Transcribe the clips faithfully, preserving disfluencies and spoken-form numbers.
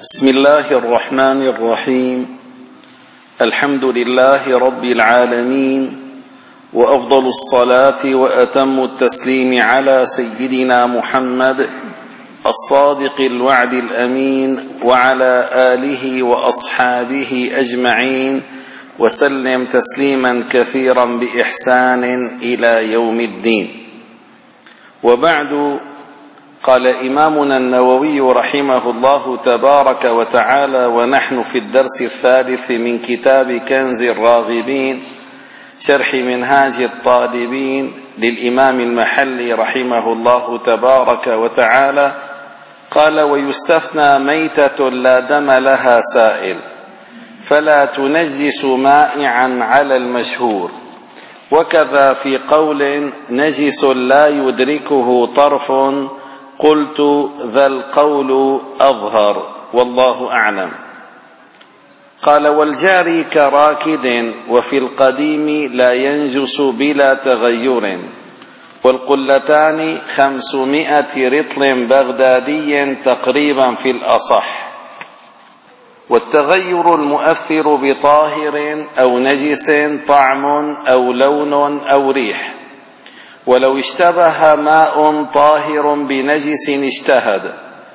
بسم الله الرحمن الرحيم. الحمد لله رب العالمين، وأفضل الصلاة وأتم التسليم على سيدنا محمد الصادق الوعد الأمين، وعلى آله وأصحابه أجمعين، وسلم تسليما كثيرا بإحسان إلى يوم الدين. وبعد، قال إمامنا النووي رحمه الله تبارك وتعالى، ونحن في الدرس الثالث من كتاب كنز الراغبين شرح منهاج الطالبين للإمام المحلي رحمه الله تبارك وتعالى، قال: ويستثنى ميتة لا دم لها سائل، فلا تنجس مائعا على المشهور، وكذا في قول نجس لا يدركه طرف، قلت ذا القول أظهر والله أعلم. قال: والجاري كراكد، وفي القديم لا ينجس بلا تغير، والقلتان خمسمائة رطل بغدادي تقريبا في الأصح، والتغير المؤثر بطاهر أو نجس طعم أو لون أو ريح، ولو اشتبه ماء طاهر بنجس اجتهد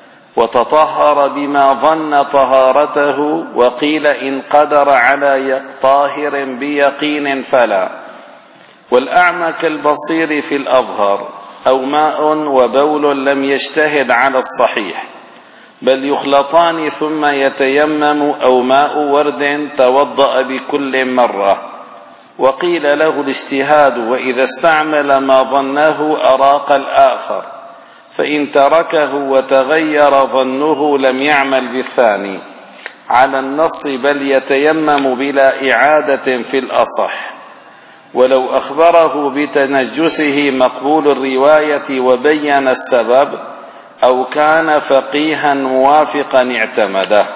وتطهر بما ظن طهارته، وقيل إن قدر على طاهر بيقين فلا، والأعمى كالبصير في الأظهر، أو ماء وبول لم يجتهد على الصحيح، بل يخلطان ثم يتيمم، أو ماء ورد توضأ بكل مرة، وقيل له الاجتهاد، وإذا استعمل ما ظنه أراق الآخر، فإن تركه وتغير ظنه لم يعمل بالثاني على النص، بل يتيمم بلا إعادة في الأصح. ولو أخبره بتنجسه مقبول الرواية وبين السبب، أو كان فقيها موافقا اعتمده.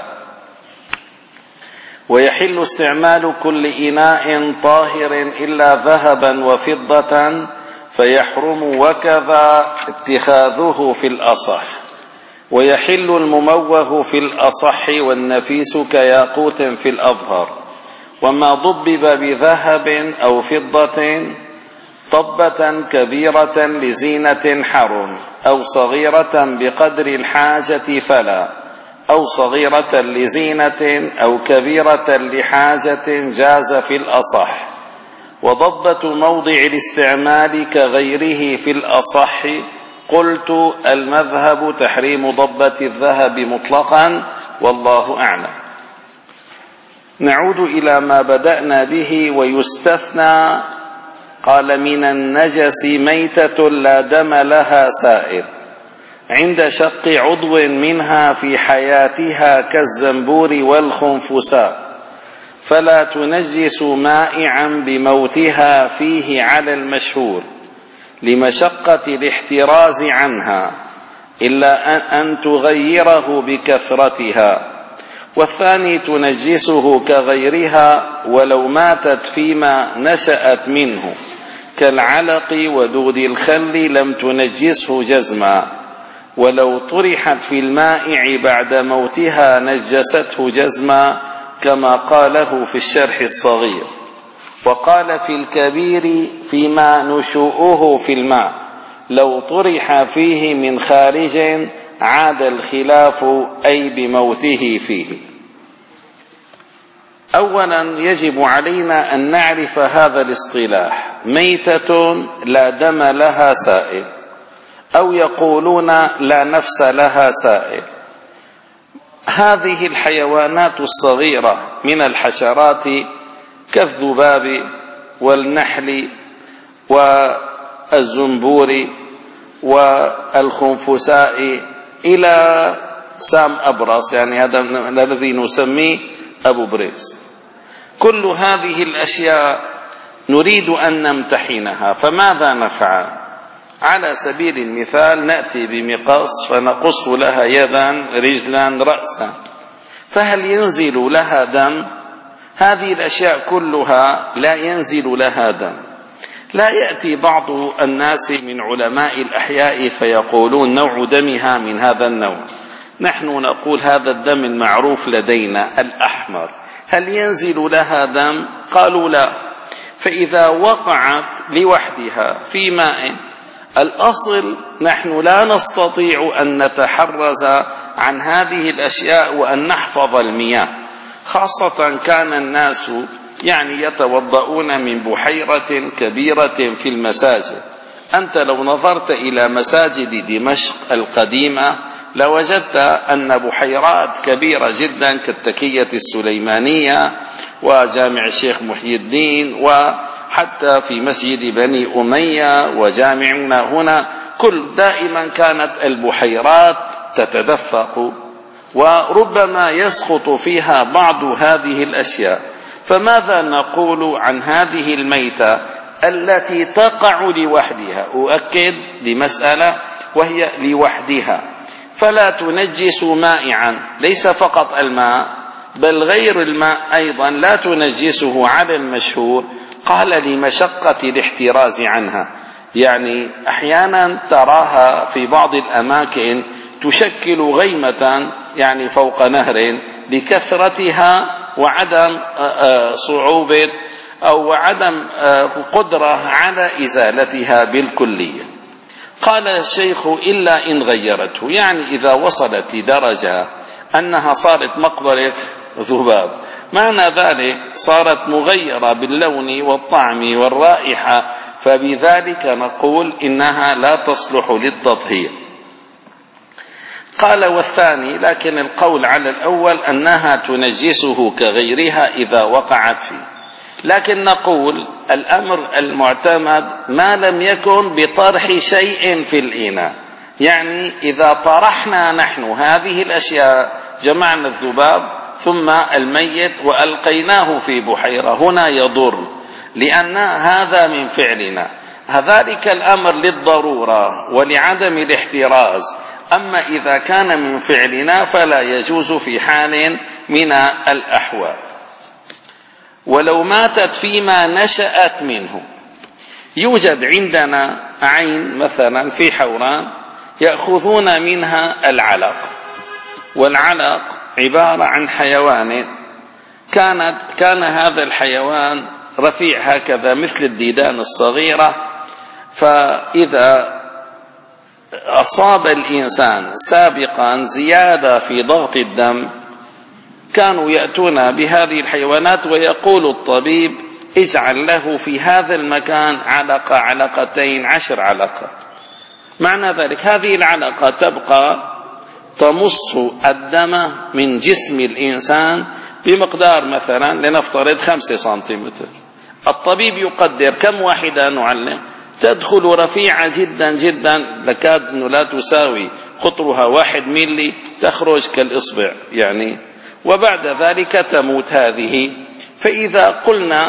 ويحل استعمال كل إناء طاهر إلا ذهبا وفضة فيحرم، وكذا اتخاذه في الأصح. ويحل المموه في الأصح، والنفيس كياقوت في الأظهر. وما ضبب بذهب أو فضة طبة كبيرة لزينة حرم، أو صغيرة بقدر الحاجة فلا، أو صغيرة لزينة أو كبيرة لحاجة جاز في الأصح. وضبة موضع الاستعمال كغيره في الأصح، قلت المذهب تحريم ضبة الذهب مطلقا، والله أعلم. نعود إلى ما بدأنا به. ويستثنى، قال: من النجس ميتة لا دم لها سائر، عند شق عضو منها في حياتها كالزنبور والخنفساء، فلا تنجس مائعا بموتها فيه على المشهور لمشقة الاحتراز عنها، إلا أن تغيره بكثرتها. والثاني تنجسه كغيرها ولو ماتت فيما نشأت منه، كالعلق ودود الخل لم تنجسه جزما، ولو طرحت في المائع بعد موتها نجسته جزما، كما قاله في الشرح الصغير. وقال في الكبير فيما نشوؤه في الماء، لو طرح فيه من خارج عاد الخلاف، أي بموته فيه. أولا يجب علينا أن نعرف هذا الاصطلاح: ميتة لا دم لها سائل، أو يقولون لا نفس لها سائل. هذه الحيوانات الصغيرة من الحشرات كالذباب والنحل والزنبور والخنفساء إلى سام أبرص، يعني هذا الذي نسميه أبو بريس. كل هذه الأشياء نريد أن نمتحنها، فماذا نفعل؟ على سبيل المثال نأتي بمقص فنقص لها يدا رجلا رأسا، فهل ينزل لها دم؟ هذه الأشياء كلها لا ينزل لها دم. لا يأتي بعض الناس من علماء الأحياء فيقولون نوع دمها من هذا النوع، نحن نقول هذا الدم المعروف لدينا الأحمر هل ينزل لها دم؟ قالوا لا. فإذا وقعت لوحدها في ماء، الأصل نحن لا نستطيع أن نتحرز عن هذه الأشياء وأن نحفظ المياه، خاصة كان الناس يعني يتوضؤون من بحيرة كبيرة في المساجد. أنت لو نظرت إلى مساجد دمشق القديمة لوجدت أن بحيرات كبيرة جدا كالتكية السليمانية وجامع الشيخ محي الدين، وحتى في مسجد بني أمية وجامعنا هنا، كل دائما كانت البحيرات تتدفق وربما يسقط فيها بعض هذه الأشياء. فماذا نقول عن هذه الميتة التي تقع لوحدها؟ أؤكد لمسألة وهي لوحدها، فلا تنجس مائعا، ليس فقط الماء بل غير الماء أيضا لا تنجسه على المشهور، قال لمشقة الاحتراز عنها. يعني أحيانا تراها في بعض الأماكن تشكل غيمة يعني فوق نهر لكثرتها وعدم صعوبة أو عدم قدرة على إزالتها بالكلية. قال الشيخ إلا إن غيرته، يعني إذا وصلت لدرجة أنها صارت مقبرة ذباب، معنى ذلك صارت مغيرة باللون والطعم والرائحة، فبذلك نقول إنها لا تصلح للتطهير. قال والثاني، لكن القول على الأول أنها تنجسه كغيرها إذا وقعت فيه، لكن نقول الأمر المعتمد ما لم يكن بطرح شيء في الإناء. يعني إذا طرحنا نحن هذه الأشياء، جمعنا الذباب ثم الميت وألقيناه في بحيرة، هنا يضر لأن هذا من فعلنا، ذلك الأمر للضرورة ولعدم الاحتراز. أما إذا كان من فعلنا فلا يجوز في حال من الأحوال. ولو ماتت فيما نشأت منه، يوجد عندنا عين مثلا في حوران يأخذون منها العلق، والعلق عبارة عن حيوان كانت كان هذا الحيوان رفيع هكذا مثل الديدان الصغيرة، فإذا أصاب الإنسان سابقا زيادة في ضغط الدم كانوا يأتون بهذه الحيوانات ويقول الطبيب اجعل له في هذا المكان علقة علقتين عشر علقة. معنى ذلك هذه العلقة تبقى تمص الدم من جسم الإنسان بمقدار مثلا لنفترض خمسة سنتيمتر. الطبيب يقدر كم واحدة نعلم، تدخل رفيعة جدا جدا لكاد أنه لا تساوي قطرها واحد ميلي، تخرج كالإصبع يعني، وبعد ذلك تموت هذه. فإذا قلنا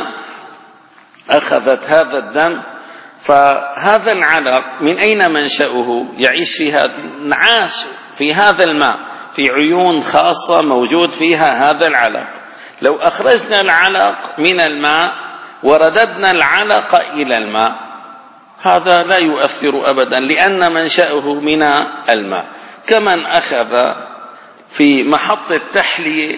أخذت هذا الدم، فهذا العلق من أين منشأه؟ يعيش فيها، عاش في هذا الماء في عيون خاصة موجود فيها هذا العلق. لو أخرجنا العلق من الماء ورددنا العلق إلى الماء هذا لا يؤثر أبدا لأن منشأه من الماء. كمن أخذ في محط التحلية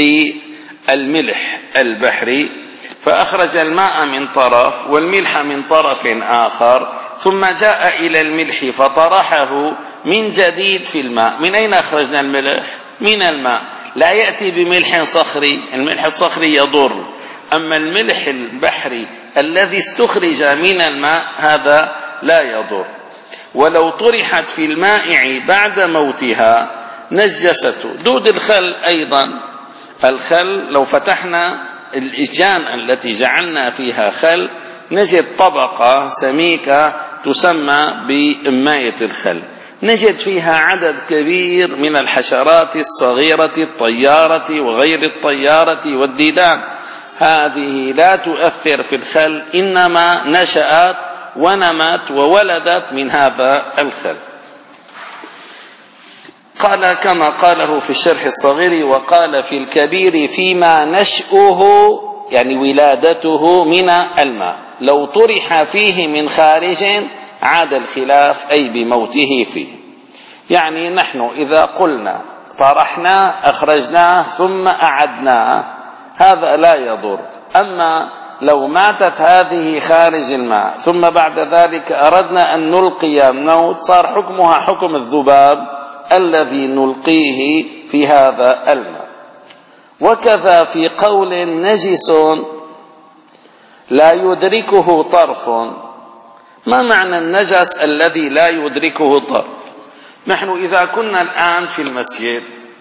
للملح البحري فأخرج الماء من طرف والملح من طرف آخر، ثم جاء إلى الملح فطرحه من جديد في الماء. من أين أخرجنا الملح؟ من الماء. لا يأتي بملح صخري، الملح الصخري يضر، أما الملح البحري الذي استخرج من الماء هذا لا يضر. ولو طرحت في المائع بعد موتها نجسته. دود الخل أيضا، الخل لو فتحنا الإجان التي جعلنا فيها خل نجد طبقة سميكة تسمى بماية الخل، نجد فيها عدد كبير من الحشرات الصغيرة الطيارة وغير الطيارة والديدان. هذه لا تؤثر في الخل، إنما نشأت ونمت وولدت من هذا الخل. قال كما قاله في الشرح الصغير وقال في الكبير فيما نشأه يعني ولادته من الماء، لو طرح فيه من خارج عاد الخلاف أي بموته فيه. يعني نحن إذا قلنا طرحناه أخرجناه ثم أعدناه هذا لا يضر. أما لو ماتت هذه خارج الماء ثم بعد ذلك أردنا أن نلقي موت، صار حكمها حكم الذباب الذي نلقيه في هذا الماء. وكذا في قول نجس لا يدركه طرف. ما معنى النجس الذي لا يدركه طرف؟ نحن إذا كنا الآن في المسجد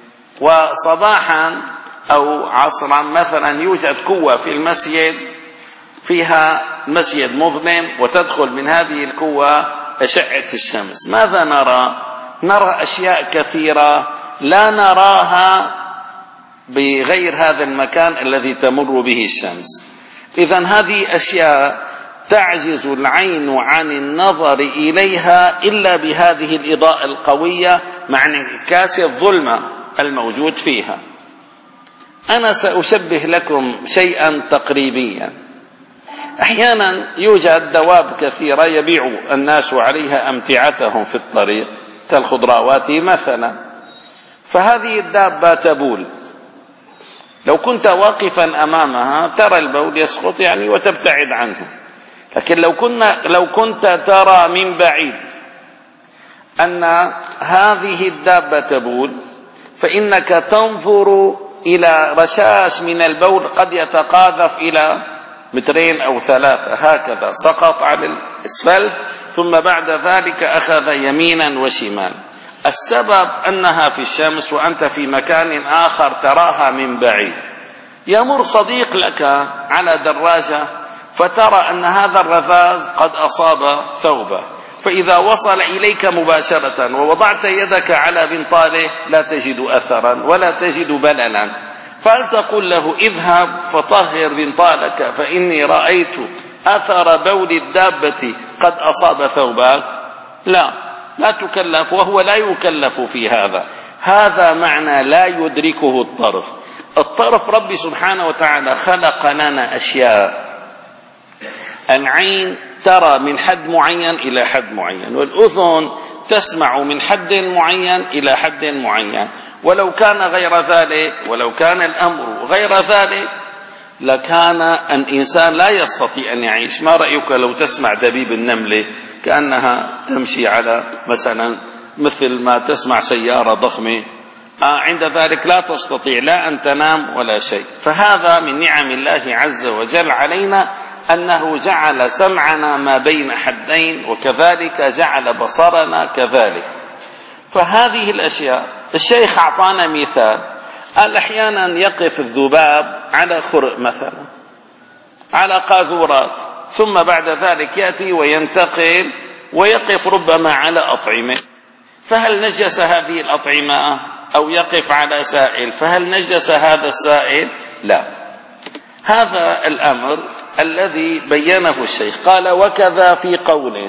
وصباحا أو عصرا مثلا يوجد قوة في المسجد فيها مسجد مظلم وتدخل من هذه القوة أشعة الشمس، ماذا نرى؟ نرى أشياء كثيرة لا نراها بغير هذا المكان الذي تمر به الشمس. إذن هذه أشياء تعجز العين عن النظر إليها إلا بهذه الإضاءة القوية مع انعكاس الظلمة الموجود فيها. أنا سأشبه لكم شيئا تقريبيا. أحيانا يوجد دواب كثيرة يبيع الناس عليها أمتعتهم في الطريق كالخضروات مثلا، فهذه الدابة تبول، لو كنت واقفا أمامها ترى البول يسقط يعني وتبتعد عنه. لكن لو كنا لو كنت ترى من بعيد أن هذه الدابة تبول فإنك تنظر إلى رشاش من البول قد يتقاذف إلى مترين أو ثلاثة هكذا، سقط على الأسفل ثم بعد ذلك أخذ يمينا وشمالا. السبب أنها في الشمس وأنت في مكان آخر تراها من بعيد. يمر صديق لك على دراجة فترى أن هذا الرذاذ قد أصاب ثوبه، فإذا وصل إليك مباشرة ووضعت يدك على بنطاله لا تجد أثرا ولا تجد بللا، فهل تقول له اذهب فطهر بنطالك فإني رأيت أثر بول الدابة قد أصاب ثوبك؟ لا، لا تكلف، وهو لا يكلف في هذا. هذا معنى لا يدركه الطرف. الطرف ربي سبحانه وتعالى خلق لنا أشياء. العين ترى من حد معين إلى حد معين، والأذن تسمع من حد معين إلى حد معين، ولو كان غير ذلك ولو كان الأمر غير ذلك لكان الإنسان لا يستطيع أن يعيش. ما رأيك لو تسمع دبيب النملة كأنها تمشي على مثلا مثل ما تسمع سيارة ضخمة، آه عند ذلك لا تستطيع لا أن تنام ولا شيء. فهذا من نعم الله عز وجل علينا أنه جعل سمعنا ما بين حدين، وكذلك جعل بصرنا كذلك. فهذه الأشياء الشيخ أعطانا مثال، قال أحيانا يقف الذباب على خرق مثلا على قاذورات، ثم بعد ذلك يأتي وينتقل ويقف ربما على أطعمة، فهل نجس هذه الأطعمة؟ أو يقف على سائل، فهل نجس هذا السائل؟ لا. هذا الأمر الذي بينه الشيخ. قال وكذا في قول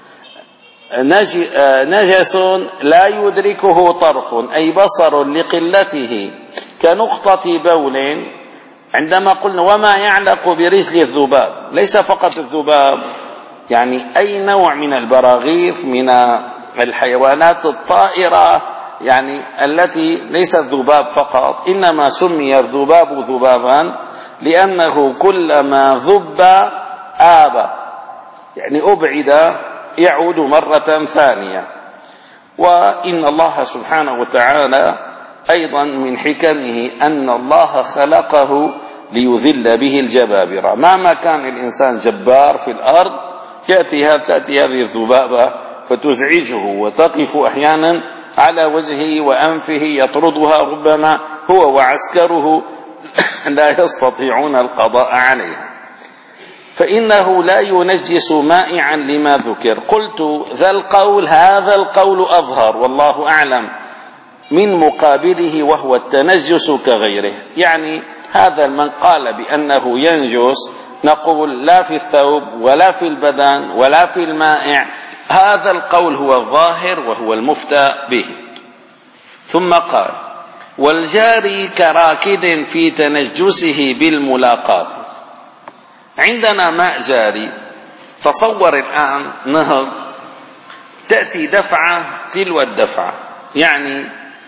نجس لا يدركه طرف أي بصر لقلته كنقطة بول. عندما قلنا وما يعلق برجل الذباب، ليس فقط الذباب، يعني أي نوع من البراغيث من الحيوانات الطائرة، يعني التي ليست ذباب فقط، إنما سمي الذباب ذبابا لأنه كلما ذب آب، يعني أبعد يعود مرة ثانية. وإن الله سبحانه وتعالى أيضا من حكمه أن الله خلقه ليذل به الجبابرة. مهما كان الإنسان جبار في الأرض تأتي, تأتي هذه الذبابة فتزعجه وتقف أحيانا على وجهه وأنفه يطردها، ربما هو وعسكره لا يستطيعون القضاء عليها. فإنه لا ينجس مائعا لما ذكر. قلت ذا القول هذا القول أظهر والله أعلم من مقابله وهو التنجس كغيره. يعني هذا من قال بأنه ينجس نقول لا في الثوب ولا في البدن ولا في المائع، هذا القول هو الظاهر وهو المفتى به. ثم قال والجاري كراكد في تنجسه بالملاقات. عندنا ماء جاري، تصور الآن نهر تأتي دفعة تلو الدفعة، يعني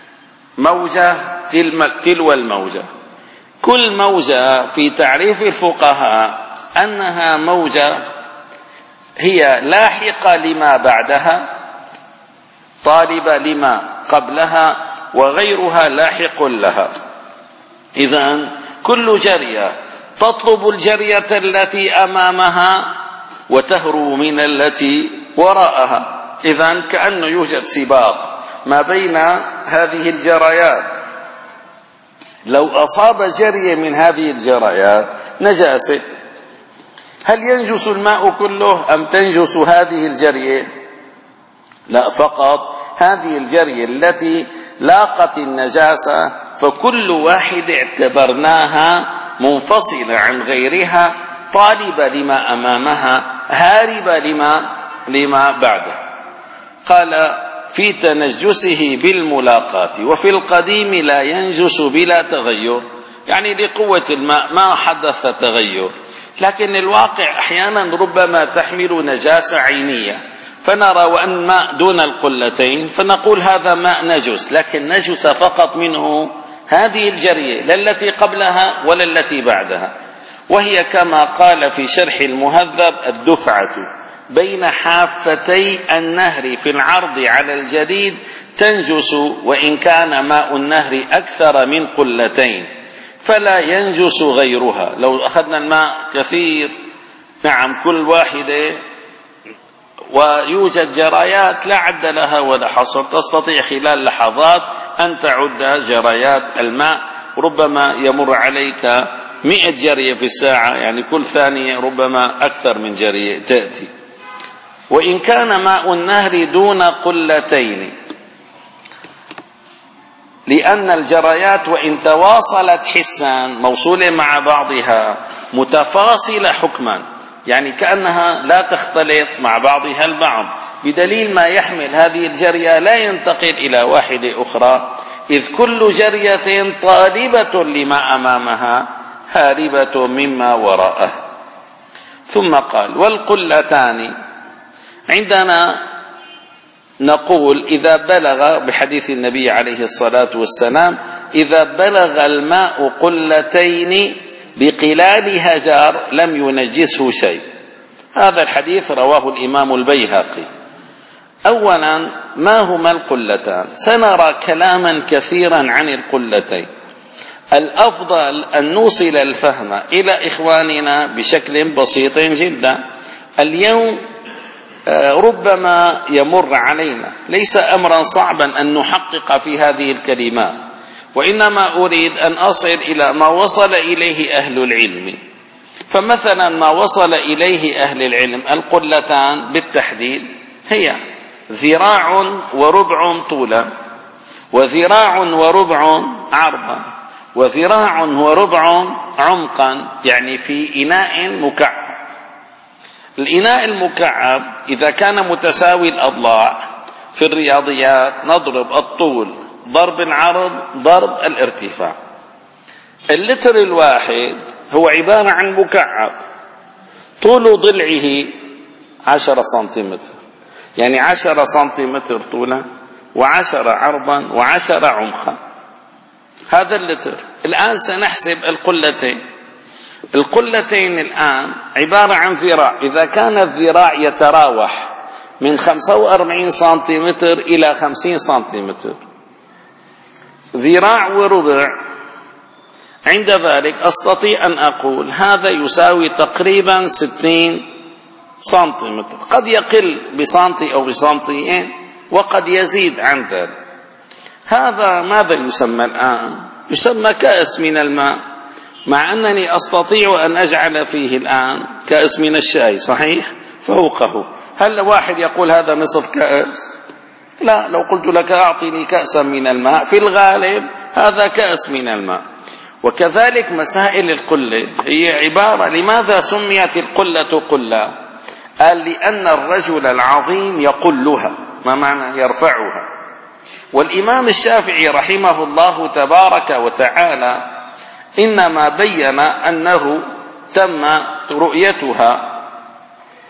موجة تلو الموجة. كل موجة في تعريف الفقهاء أنها موجة هي لاحقة لما بعدها، طالبة لما قبلها، وغيرها لاحق لها. إذن كل جرية تطلب الجرية التي أمامها وتهرب من التي وراءها. إذن كأنه يوجد سباق ما بين هذه الجريات. لو أصاب جرية من هذه الجريات نجاسة، هل ينجس الماء كله أم تنجس هذه الجرية؟ لا، فقط هذه الجرية التي لاقت النجاسة، فكل واحد اعتبرناها منفصلة عن غيرها، طالبة لما أمامها، هاربة لما لما بعده. قال في تنجسه بالملاقاة، وفي القديم لا ينجس بلا تغير، يعني لقوة الماء ما حدث تغير. لكن الواقع أحيانا ربما تحمل نجاسة عينية، فنرى وأن ماء دون القلتين فنقول هذا ماء نجس، لكن نجس فقط منه هذه الجرية، لا التي قبلها ولا التي بعدها. وهي كما قال في شرح المهذب: الدفعة بين حافتي النهر في العرض على الجديد تنجس، وإن كان ماء النهر أكثر من قلتين فلا ينجس غيرها. لو أخذنا الماء كثير، نعم، كل واحدة ويوجد جرايات لا عد لها ولا حصر، تستطيع خلال لحظات أن تعد جرايات الماء، ربما يمر عليك مئة جرية في الساعة، يعني كل ثانية ربما أكثر من جرية تأتي. وإن كان ماء النهر دون قلتين، لأن الجريات وإن تواصلت حسا موصولة مع بعضها متفاصلة حكما، يعني كأنها لا تختلط مع بعضها البعض، بدليل ما يحمل هذه الجرية لا ينتقل إلى واحدة أخرى، إذ كل جرية طالبة لما أمامها هاربة مما وراءه. ثم قال: والقلتان عندنا نقول إذا بلغ، بحديث النبي عليه الصلاة والسلام: إذا بلغ الماء قلتين بقلال هجر لم ينجسه شيء. هذا الحديث رواه الإمام البيهقي. أولا، ما هما القلتان؟ سنرى كلاما كثيرا عن القلتين. الأفضل أن نوصل الفهم إلى إخواننا بشكل بسيط جدا. اليوم ربما يمر علينا، ليس أمرا صعبا أن نحقق في هذه الكلمات، وإنما أريد أن أصل إلى ما وصل إليه أهل العلم. فمثلا ما وصل إليه أهل العلم: القلتان بالتحديد هي ذراع وربع طولا، وذراع وربع عرضا، وذراع وربع عمقا، يعني في إناء مكعب. الإناء المكعب إذا كان متساوي الأضلاع، في الرياضيات نضرب الطول ضرب العرض ضرب الارتفاع. اللتر الواحد هو عبارة عن مكعب طول ضلعه عشرة سنتيمتر، يعني عشرة سنتيمتر طولا وعشرة عرضا وعشرة عمقا. هذا اللتر. الآن سنحسب القلتين. القلتين الآن عبارة عن ذراع، إذا كان الذراع يتراوح من خمسة وأربعين سنتيمتر إلى خمسين سنتيمتر، ذراع وربع، عند ذلك أستطيع أن أقول هذا يساوي تقريبا ستين سنتيمتر، قد يقل بسنتي أو بسنتيين وقد يزيد عن ذلك. هذا ماذا يسمى الآن؟ يسمى كأس من الماء، مع أنني أستطيع أن أجعل فيه الآن كأس من الشاي، صحيح، فوقه. هل واحد يقول هذا نصف كأس؟ لا. لو قلت لك أعطني كأسا من الماء، في الغالب هذا كأس من الماء. وكذلك مسائل القلة هي عبارة. لماذا سميت القلة قلة؟ قال: لأن الرجل العظيم يقلها. ما معنى يرفعها؟ والإمام الشافعي رحمه الله تبارك وتعالى إنما بين أنه تم رؤيتها.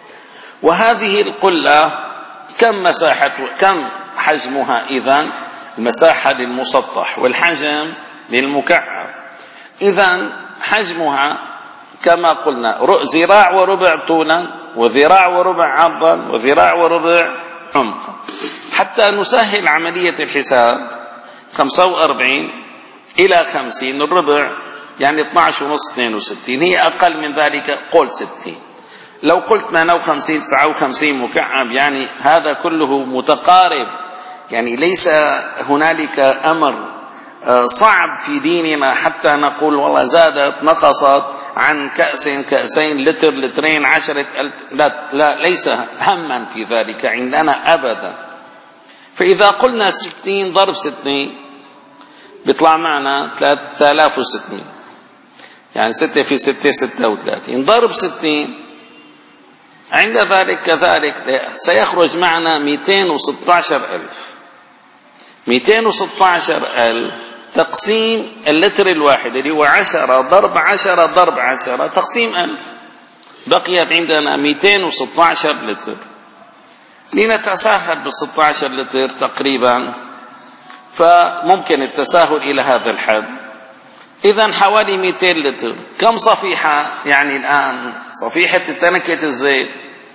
وهذه القلة كم مساحة، كم حجمها؟ إذن المساحة للمسطح والحجم للمكعب. إذن حجمها كما قلنا ذراع وربع طولا، وذراع وربع عرضا، وذراع وربع عمقا. حتى نسهل عملية الحساب، خمسة وأربعين إلى خمسين الربع يعني اثني عشر ونص اثنين وستين، هي أقل من ذلك قول ستين. لو قلت ثمانية وخمسين تسعة وخمسين مكعب يعني هذا كله متقارب، يعني ليس هنالك أمر صعب في ديننا حتى نقول والله زادت نقصت عن كأس كأسين لتر لترين عشرة لا, لا ليس هما في ذلك عندنا أبدا. فإذا قلنا ستين ضرب ستين بيطلع معنا ثلاثة آلاف وستمائة، يعني ستة في ستة ستة وثلاثين ضرب ستين، عند ذلك كذلك سيخرج معنا مئتين وستة عشر ألف. مئتين وستة عشر ألف تقسيم اللتر الواحد اللي هو عشرة ضرب عشرة ضرب عشرة تقسيم ألف، بقيت عندنا مئتين وستة عشر لتر. لنتساهل بالستة عشر لتر تقريبا، فممكن التساهل إلى هذا الحد. إذن حوالي مئتين لتر. كم صفيحة يعني الآن؟ صفيحة تنكة الزيت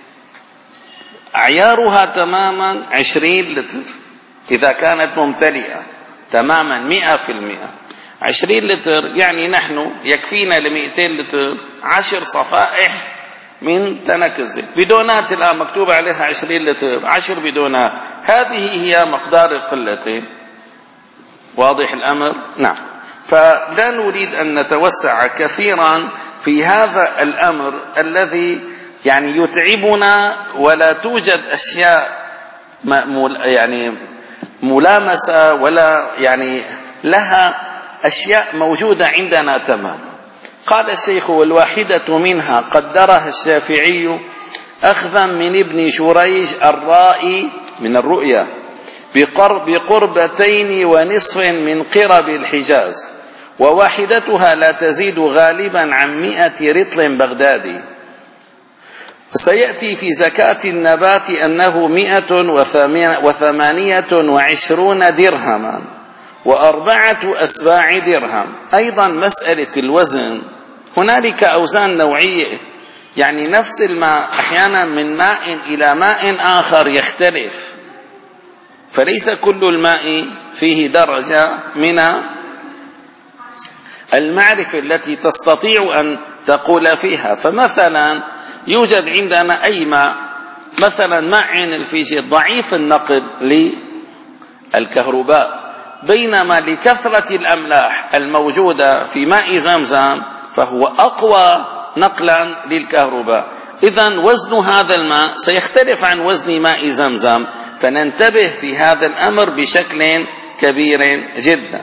عيارها تماما عشرين لتر إذا كانت ممتلئة تماما مئة في المئة. عشرين لتر يعني نحن يكفينا لمئتين لتر عشر صفائح من تنك الزيت. بدونات الآن مكتوب عليها عشرين لتر، عشر بدونات، هذه هي مقدار القلتين. واضح الأمر؟ نعم. فلا نريد أن نتوسع كثيرا في هذا الأمر الذي يعني يتعبنا، ولا توجد أشياء يعني ملامسة ولا يعني لها أشياء موجودة عندنا تماما. قال الشيخ: والواحدة منها قدرها الشافعي أخذا من ابن شريج الرائي من الرؤيا بقرب قربتين ونصف من قرب الحجاز، وواحدتها لا تزيد غالبا عن مئة رطل بغدادي. سيأتي في زكاة النبات أنه مئة وثمانية وعشرون درهما وأربعة أسباع درهم. أيضا مسألة الوزن، هنالك أوزان نوعية، يعني نفس الماء أحيانا من ماء إلى ماء آخر يختلف، فليس كل الماء فيه درجة من المعرفة التي تستطيع أن تقول فيها. فمثلا يوجد عندنا أي ماء، مثلا ماء عين الفيجة ضعيف النقل للكهرباء، بينما لكثرة الأملاح الموجودة في ماء زمزم فهو أقوى نقلا للكهرباء. إذن وزن هذا الماء سيختلف عن وزن ماء زمزم، فننتبه في هذا الأمر بشكل كبير جدا.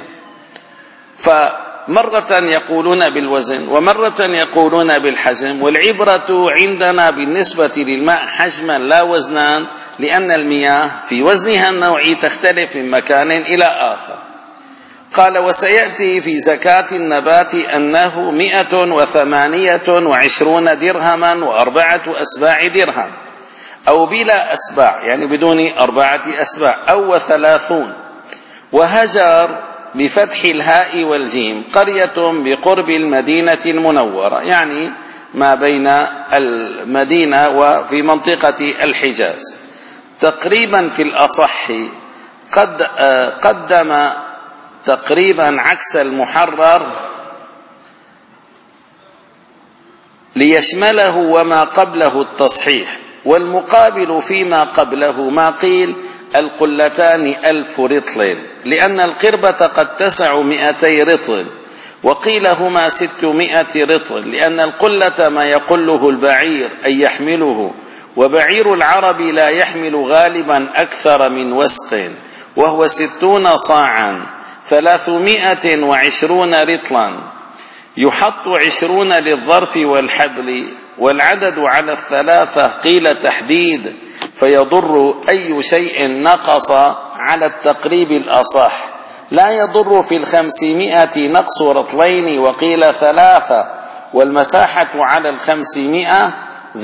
فمرة يقولون بالوزن ومرة يقولون بالحجم، والعبرة عندنا بالنسبة للماء حجما لا وزنا، لأن المياه في وزنها النوعي تختلف من مكان إلى آخر. قال: وسيأتي في زكاة النبات أنه مئة وثمانية وعشرون درهما وأربعة أسباع درهم، أو بلا أسباع يعني بدون أربعة أسباع، أو وثلاثون. وهجر بفتح الهاء والجيم قرية بقرب المدينة المنورة، يعني ما بين المدينة وفي منطقة الحجاز. تقريبا في الأصح قد قدم تقريبا عكس المحرر ليشمله وما قبله التصحيح، والمقابل فيما قبله ما قيل القلتان ألف رطل، لأن القربة قد تسع مئتي رطل، وقيل هما ستمائة رطل، لأن القلة ما يقله البعير أي يحمله، وبعير العرب لا يحمل غالبا أكثر من وسق، وهو ستون صاعا، ثلاثمائة وعشرون رطلا. يحط عشرون للظرف والحبل، والعدد على الثلاثة قيل تحديد، فيضر أي شيء نقص على التقريب الأصح. لا يضر في الخمسمائة نقص رطلين وقيل ثلاثة، والمساحة على الخمسمائة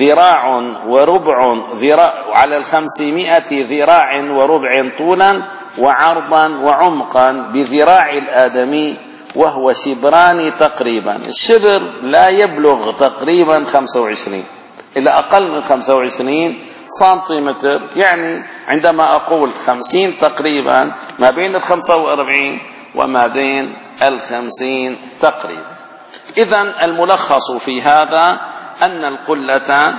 ذراع وربع ذراع على الخمسمائة ذراع وربع طولا، وعرضا وعمقا بذراع الآدمي، وهو شبران تقريبا. الشبر لا يبلغ تقريبا خمسة وعشرين إلى أقل من خمسة وعشرين سنتيمتر. يعني عندما أقول خمسين تقريبا ما بين الخمسة وأربعين وما بين الخمسين تقريبا. إذن الملخص في هذا أن القلة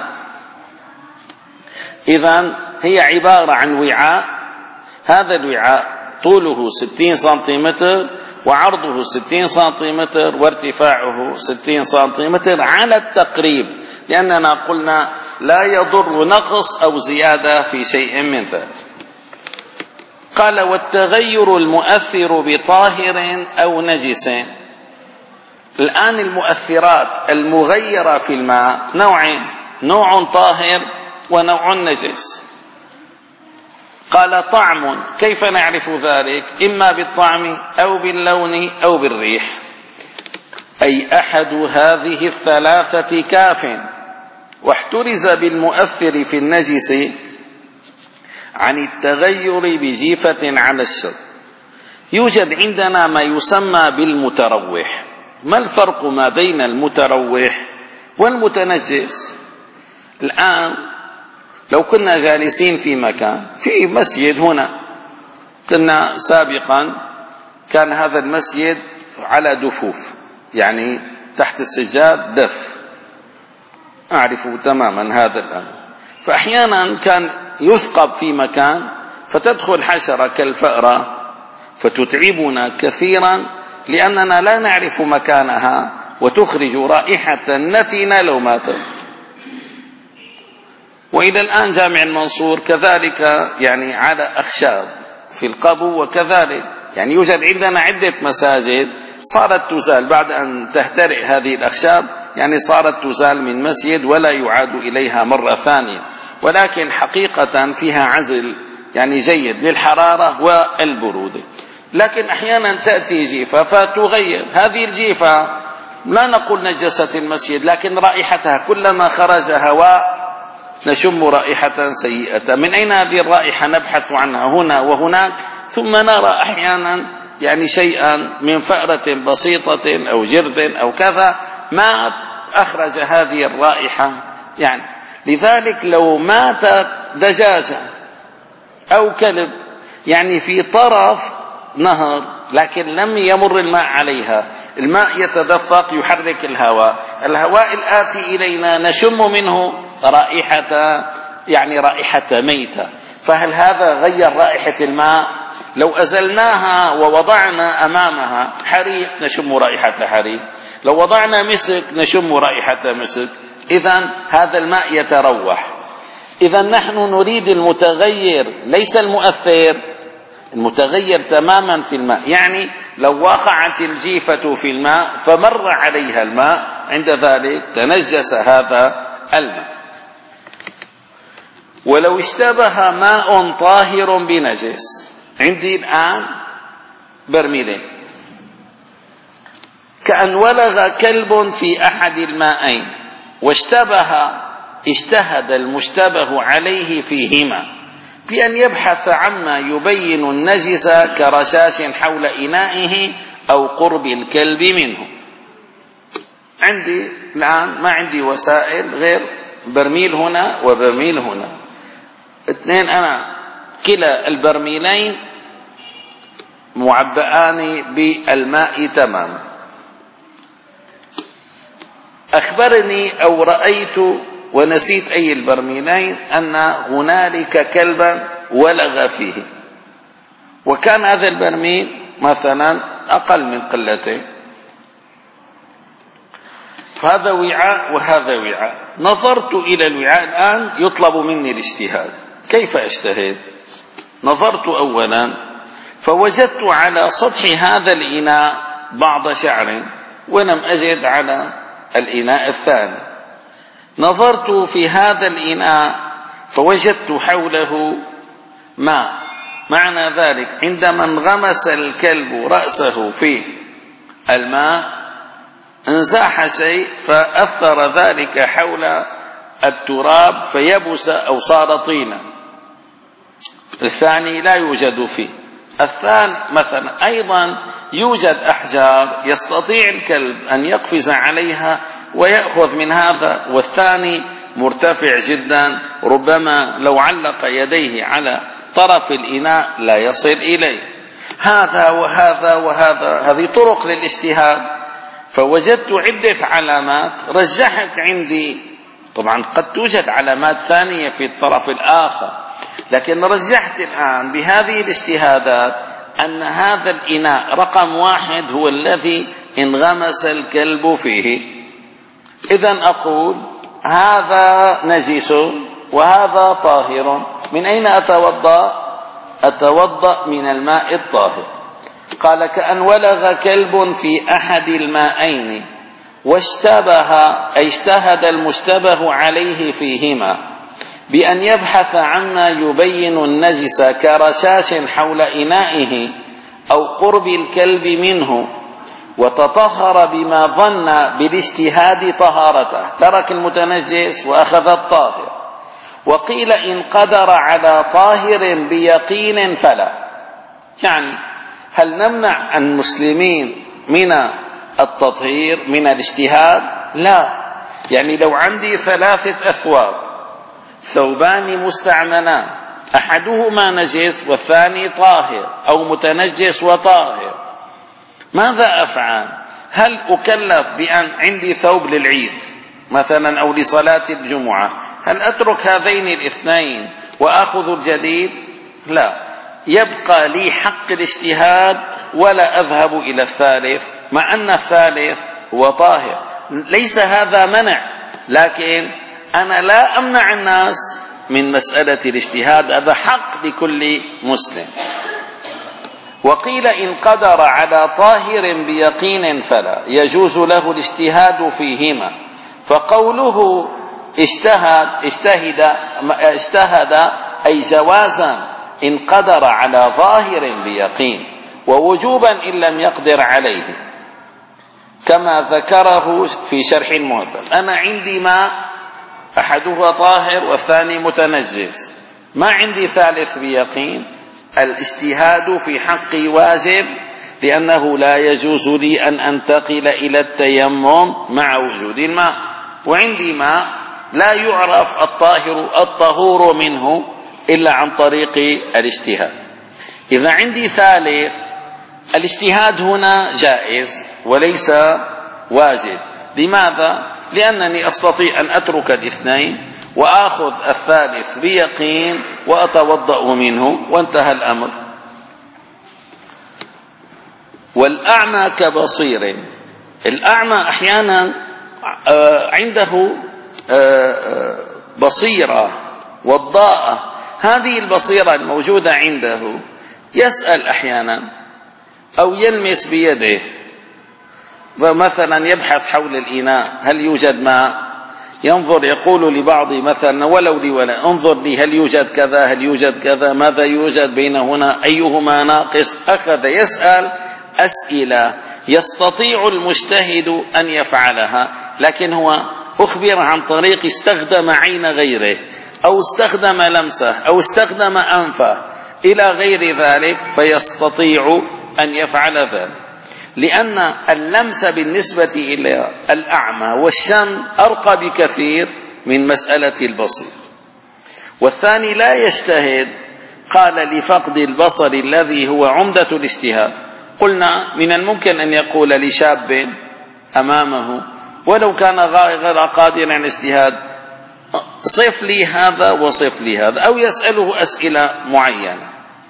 إذن هي عبارة عن وعاء، هذا الوعاء طوله ستين سنتيمتر وعرضه ستين سنتيمتر وارتفاعه ستين سنتيمتر على التقريب، لأننا قلنا لا يضر نقص أو زيادة في شيء من ذلك. قال: والتغير المؤثر بطاهر أو نجس. الآن المؤثرات المغيرة في الماء نوعين: نوع طاهر ونوع نجس. قال: طعم. كيف نعرف ذلك؟ إما بالطعم أو باللون أو بالريح، أي أحد هذه الثلاثة كاف. واحترز بالمؤثر في النجس عن التغير بجيفة على الشرب. يوجد عندنا ما يسمى بالمتروح. ما الفرق ما بين المتروح والمتنجس؟ الآن لو كنا جالسين في مكان، في مسجد هنا، كنا سابقا كان هذا المسجد على دفوف، يعني تحت السجاد دف، أعرف تماما هذا الأمر. فأحيانا كان يثقب في مكان فتدخل حشرة كالفأرة فتتعبنا كثيرا، لأننا لا نعرف مكانها وتخرج رائحة نتنة لو ماتت. وإلى الآن جامع المنصور كذلك، يعني على أخشاب في القبو، وكذلك يعني يوجد عندنا عدة مساجد صارت تزال بعد أن تهترئ هذه الأخشاب، يعني صارت تزال من مسجد ولا يعاد إليها مرة ثانية، ولكن حقيقة فيها عزل يعني جيد للحرارة والبرودة. لكن أحيانا تأتي جيفة فتغير هذه الجيفة، لا نقول نجست المسجد، لكن رائحتها كلما خرج هواء نشم رائحة سيئة. من أين هذه الرائحة؟ نبحث عنها هنا وهناك، ثم نرى أحيانا يعني شيئا من فأرة بسيطة أو جرذ أو كذا ما أخرج هذه الرائحة. يعني لذلك لو مات دجاجة أو كلب يعني في طرف نهر لكن لم يمر الماء عليها، الماء يتدفق يحرك الهواء، الهواء الآتي إلينا نشم منه رائحة يعني رائحة ميتة. فهل هذا غير رائحة الماء؟ لو أزلناها ووضعنا أمامها حريق نشم رائحة حريق، لو وضعنا مسك نشم رائحة مسك. إذن هذا الماء يتروح. إذن نحن نريد المتغير ليس المؤثر، المتغير تماما في الماء. يعني لو وقعت الجيفة في الماء فمر عليها الماء، عند ذلك تنجس هذا الماء. ولو اشتبه ماء طاهر بنجس، عندي الآن برميلين، كأن ولغ كلب في أحد الماءين واشتبه اجتهد المشتبه عليه فيهما بأن يبحث عما يبين النجس كرشاش حول إنائه أو قرب الكلب منه. عندي الآن ما عندي وسائل غير برميل هنا وبرميل هنا، اثنين، أنا كلا البرميلين معبئان بالماء تماما. أخبرني أو رأيت ونسيت أي البرميلين أن هنالك كلبا ولغ فيه، وكان هذا البرميل مثلا أقل من قلتين، فهذا وعاء وهذا وعاء. نظرت إلى الوعاء، الآن يطلب مني الاجتهاد. كيف أجتهد؟ نظرت أولا فوجدت على سطح هذا الإناء بعض شعر ولم أجد على الإناء الثاني. نظرت في هذا الإناء فوجدت حوله ماء، معنى ذلك عندما انغمس الكلب رأسه في الماء انزاح شيء فأثر ذلك حول التراب فيبس أو صار طينا. الثاني لا يوجد فيه. الثاني مثلا أيضا يوجد أحجار يستطيع الكلب أن يقفز عليها ويأخذ من هذا، والثاني مرتفع جدا، ربما لو علق يديه على طرف الإناء لا يصل إليه. هذا وهذا وهذا، هذه طرق للاجتهاد. فوجدت عدة علامات رجحت عندي، طبعا قد توجد علامات ثانية في الطرف الآخر، لكن رجحت الآن بهذه الاجتهادات أن هذا الإناء رقم واحد هو الذي انغمس الكلب فيه. إذن أقول هذا نجس وهذا طاهر، من أين أتوضأ؟ أتوضأ من الماء الطاهر. قال كأن ولغ كلب في أحد الماءين واشتبه، أي اجتهد المشتبه عليه فيهما بأن يبحث عما يبين النجس كرشاش حول إنائه أو قرب الكلب منه، وتطهر بما ظن بالاجتهاد طهارته، ترك المتنجس وأخذ الطاهر. وقيل إن قدر على طاهر بيقين فلا. يعني هل نمنع المسلمين من التطهير من الاجتهاد؟ لا. يعني لو عندي ثلاثة أثواب، ثوبان مستعملان، أحدهما نجس والثاني طاهر أو متنجس وطاهر، ماذا أفعل؟ هل أكلف بأن عندي ثوب للعيد مثلا أو لصلاة الجمعة، هل أترك هذين الاثنين وأخذ الجديد؟ لا، يبقى لي حق الاجتهاد ولا أذهب إلى الثالث، مع أن الثالث هو طاهر. ليس هذا منع، لكن أنا لا أمنع الناس من مسألة الاجتهاد، هذا حق لكل مسلم. وقيل إن قدر على طاهر بيقين فلا، يجوز له الاجتهاد فيهما. فقوله اجتهد اجتهد اجتهد أي جوازا إن قدر على ظاهر بيقين، ووجوبا إن لم يقدر عليه، كما ذكره في شرح المهذب. أنا عندي ماء أحدها طاهر والثاني متنجس، ما عندي ثالث بيقين، الاجتهاد في حقي واجب، لأنه لا يجوز لي أن أنتقل إلى التيمم مع وجود الماء، وعندي ماء لا يعرف الطاهر الطهور منه إلا عن طريق الاجتهاد. إذا عندي ثالث، الاجتهاد هنا جائز وليس واجب. لماذا؟ لأنني أستطيع أن أترك الاثنين وآخذ الثالث بيقين وأتوضأ منه وانتهى الأمر. والأعمى كبصير، الأعمى أحيانا عنده بصيرة والضاءة، هذه البصيرة الموجودة عنده يسأل أحيانا أو يلمس بيده، ومثلا يبحث حول الإناء هل يوجد ماء، ينظر يقول لبعض مثلا ولو لي ولا انظر لي هل يوجد كذا هل يوجد كذا، ماذا يوجد بين هنا، أيهما ناقص، أخذ يسأل أسئلة يستطيع المجتهد أن يفعلها، لكن هو أخبر عن طريق استخدم عين غيره أو استخدم لمسه أو استخدم أنفه إلى غير ذلك، فيستطيع أن يفعل ذلك. لأن اللمس بالنسبة إلى الأعمى والشم أرقى بكثير من مسألة البصير. والثاني لا يجتهد، قال لفقد البصر الذي هو عمدة الاجتهاد. قلنا من الممكن أن يقول لشاب أمامه ولو كان غير قادرا على الاجتهاد صف لي هذا وصف لي هذا، أو يسأله أسئلة معينة،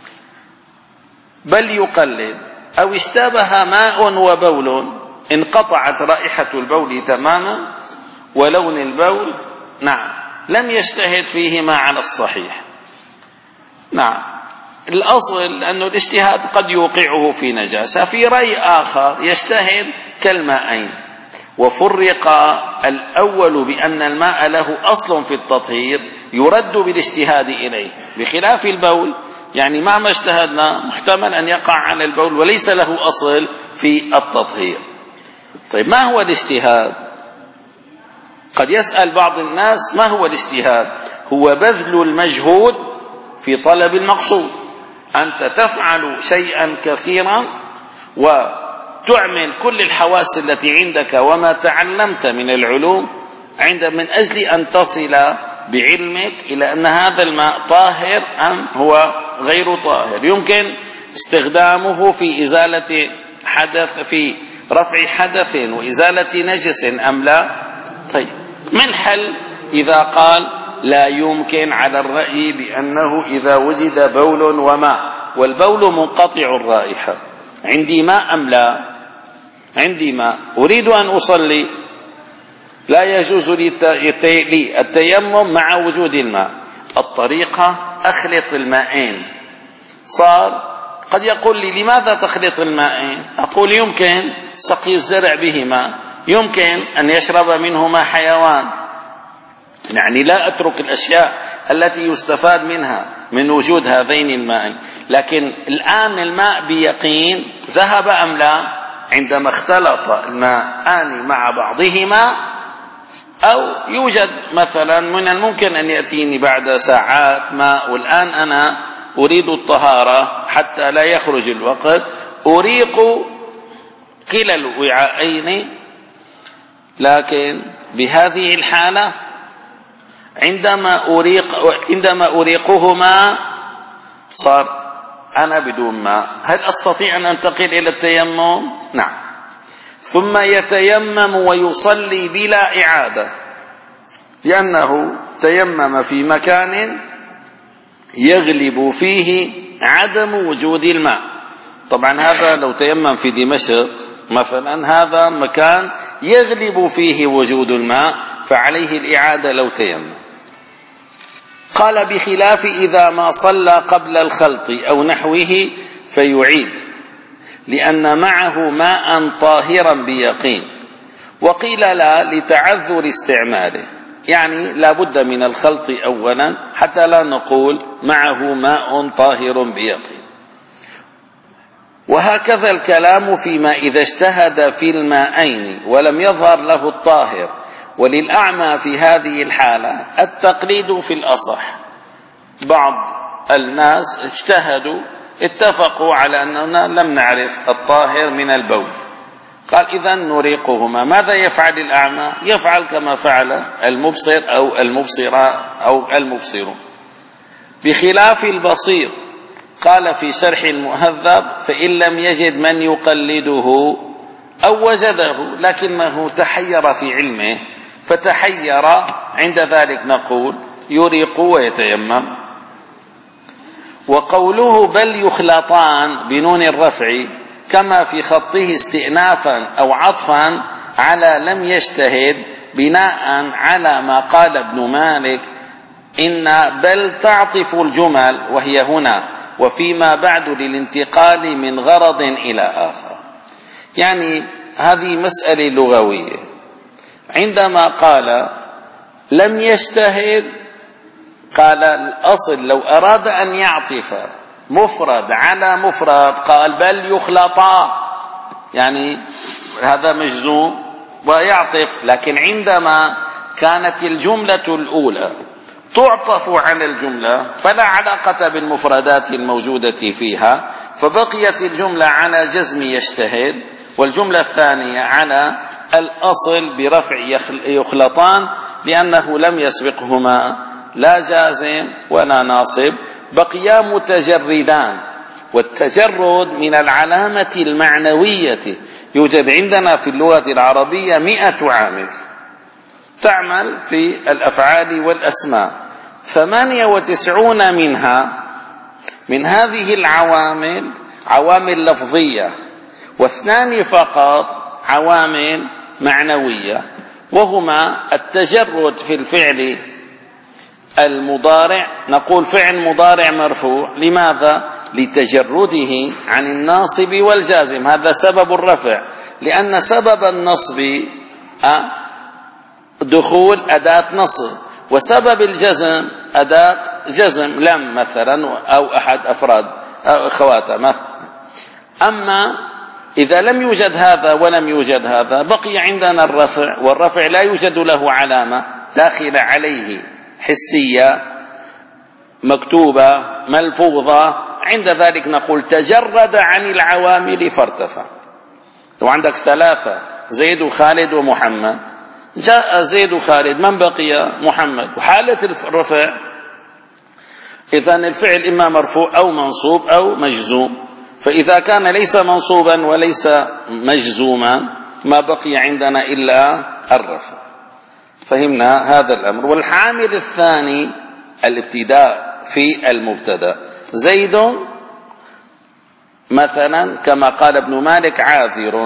بل يقلد. أو اشتبه ماء وبول، انقطعت رائحة البول تماما ولون البول، نعم لم يجتهد فيهما على الصحيح. نعم الأصل أن الاجتهاد قد يوقعه في نجاسة. في رأي آخر يجتهد كالماءين، وفرق الأول بأن الماء له أصل في التطهير يرد بالاجتهاد إليه، بخلاف البول، يعني ما ما اجتهدنا محتمل أن يقع على البول وليس له أصل في التطهير. طيب ما هو الاجتهاد؟ قد يسأل بعض الناس ما هو الاجتهاد؟ هو بذل المجهود في طلب المقصود. أنت تفعل شيئا كثيرا وتعمل كل الحواس التي عندك وما تعلمت من العلوم عند من أجل أن تصل بعلمك إلى أن هذا الماء طاهر أم هو غير طاهر، يمكن استخدامه في إزالة حدث، في رفع حدث وإزالة نجس أم لا. طيب ما الحل إذا قال لا يمكن على الرأي بأنه إذا وجد بول وماء والبول منقطع الرائحة، عندي ماء أم لا؟ عندي ماء، أريد أن أصلي، لا يجوز لي التيمم مع وجود الماء. الطريقة أخلط الماءين. صار قد يقول لي لماذا تخلط الماءين؟ أقول يمكن سقي الزرع بهما، يمكن أن يشرب منهما حيوان، يعني لا أترك الأشياء التي يستفاد منها من وجود هذين الماء. لكن الآن الماء بيقين ذهب أم لا؟ عندما اختلط الماءان مع بعضهما، أو يوجد مثلا من الممكن أن يأتيني بعد ساعات ماء، والآن أنا أريد الطهارة حتى لا يخرج الوقت، أريق كلا الوعاءين، لكن بهذه الحالة عندما أريق عندما أريقهما صار أنا بدون ماء، هل أستطيع أن أنتقل إلى التيمم؟ نعم. ثم يتيمم ويصلي بلا إعادة، لأنه تيمم في مكان يغلب فيه عدم وجود الماء. طبعا هذا لو تيمم في دمشق مثلا، هذا مكان يغلب فيه وجود الماء، فعليه الإعادة لو تيمم. قال بخلاف إذا ما صلى قبل الخلط أو نحوه فيعيد، لأن معه ماء طاهرا بيقين. وقيل لا لتعذر استعماله، يعني لا بد من الخلط أولا حتى لا نقول معه ماء طاهر بيقين. وهكذا الكلام فيما إذا اجتهد في الماءين ولم يظهر له الطاهر. وللأعمى في هذه الحالة التقليد في الأصح. بعض الناس اجتهدوا اتفقوا على أننا لم نعرف الطاهر من البول، قال إذن نريقهما. ماذا يفعل الأعمى؟ يفعل كما فعل المبصر أو المبصرة أو المبصرون. بخلاف البصير قال في شرح المهذب فإن لم يجد من يقلده أو وجده لكنه تحير في علمه فتحير، عند ذلك نقول يريق ويتيمم. وقوله بل يخلطان بنون الرفع كما في خطه استئنافا أو عطفا على لم يجتهد، بناء على ما قال ابن مالك إن بل تعطف الجمل وهي هنا وفيما بعد للانتقال من غرض إلى آخر. يعني هذه مسألة لغوية. عندما قال لم يجتهد قال الأصل لو أراد أن يعطف مفرد على مفرد قال بل يخلطا، يعني هذا مجزوم ويعطف. لكن عندما كانت الجملة الأولى تعطف على الجملة فلا علاقة بالمفردات الموجودة فيها، فبقيت الجملة على جزم يجتهد، والجملة الثانية على الأصل برفع يخلطان، لأنه لم يسبقهما لا جازم ولا ناصب، بقيا متجردان. والتجرد من العلامة المعنوية يوجد عندنا في اللغة العربية مئة عامل تعمل في الأفعال والأسماء، ثمانية وتسعون منها من هذه العوامل عوامل لفظية، واثنان فقط عوامل معنوية، وهما التجرد في الفعل المضارع، نقول فعل مضارع مرفوع، لماذا؟ لتجرده عن الناصب والجازم، هذا سبب الرفع، لأن سبب النصب دخول أداة نصب، وسبب الجزم أداة جزم لم مثلا أو أحد أفراد أو أخواته مثلا. أما إذا لم يوجد هذا ولم يوجد هذا بقي عندنا الرفع، والرفع لا يوجد له علامة داخل عليه حسية مكتوبة ملفوظة عند ذلك نقول تجرد عن العوامل فارتفع. لو عندك ثلاثة زيد وخالد ومحمد، جاء زيد وخالد، من بقي؟ محمد. وحالة الرفع إذن الفعل إما مرفوع أو منصوب أو مجزوم، فإذا كان ليس منصوبا وليس مجزوما ما بقي عندنا إلا الرفع. فهمنا هذا الأمر. والحامل الثاني الابتداء في المبتدأ. زيد مثلا كما قال ابن مالك عاذر،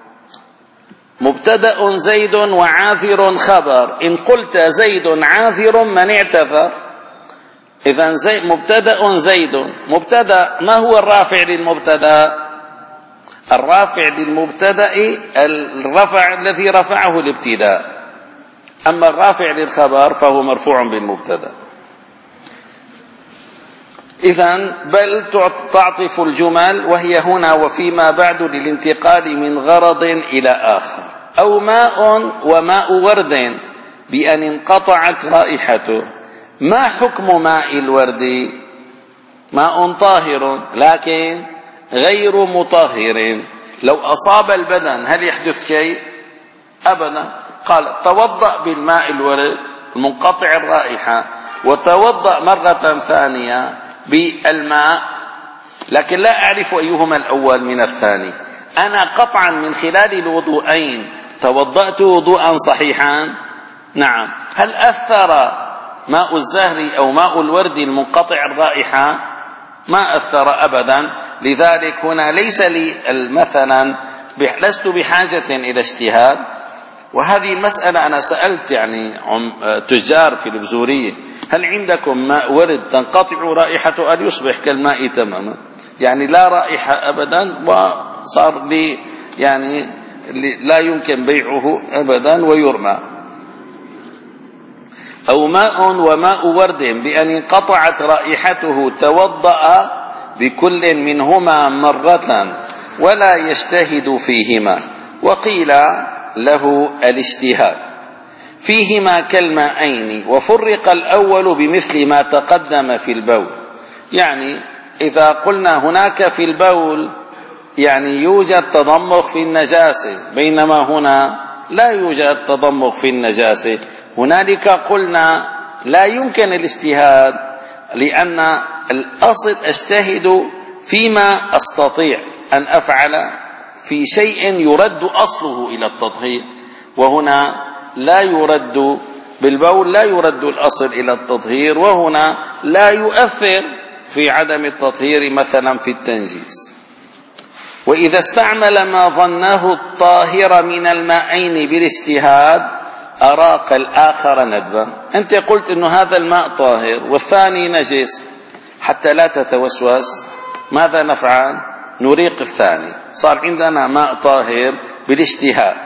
مبتدأ زيد وعاذر خبر. إن قلت زيد عاذر من اعتذر، إذن زي مبتدأ زيد. مبتدأ ما هو الرافع للمبتدأ؟ الرافع للمبتدأ الرفع الذي رفعه الابتداء، أما الرافع للخبر فهو مرفوع بالمبتدأ. إذن بل تعطف الجمل وهي هنا وفيما بعد للانتقال من غرض إلى آخر. أو ماء وماء ورد بأن انقطعت رائحته. ما حكم ماء الورد؟ ماء طاهر لكن غير مطهر، لو أصاب البدن هل يحدث شيء؟ أبدا. قال توضأ بالماء الورد المنقطع الرائحة، وتوضأ مرة ثانية بالماء، لكن لا أعرف أيهما الأول من الثاني. أنا قطعا من خلال الوضوءين توضأت وضوءا صحيحا. نعم. هل أثر ماء الزهر أو ماء الورد المنقطع الرائحة؟ ما أثر أبدا. لذلك هنا ليس لي مثلا لست بحاجة إلى اجتهاد. وهذه المسألة أنا سألت يعني تجار في البزورية، هل عندكم ماء ورد تنقطع رائحته أن يصبح كالماء تماما، يعني لا رائحة أبدا، وصار لي يعني لا يمكن بيعه أبدا ويرمى. أو ماء وماء ورد بأن انقطعت رائحته توضأ بكل منهما مرة ولا يجتهد فيهما. وقيل له الاجتهاد فيهما كالماءين، وفرق الأول بمثل ما تقدم في البول. يعني إذا قلنا هناك في البول يعني يوجد تضمخ في النجاسة، بينما هنا لا يوجد تضمخ في النجاسة، هنالك قلنا لا يمكن الاجتهاد، لأن الأصل أجتهد فيما أستطيع أن أفعل في شيء يرد أصله إلى التطهير، وهنا لا يرد بالبول لا يرد الأصل إلى التطهير، وهنا لا يؤثر في عدم التطهير مثلا في التنجيس. وإذا استعمل ما ظنه الطاهر من الماءين بالاجتهاد أراق الآخر ندبا. أنت قلت إنه هذا الماء طاهر والثاني نجس، حتى لا تتوسوس ماذا نفعل؟ نريق الثاني، صار عندنا ماء طاهر بالاجتهاد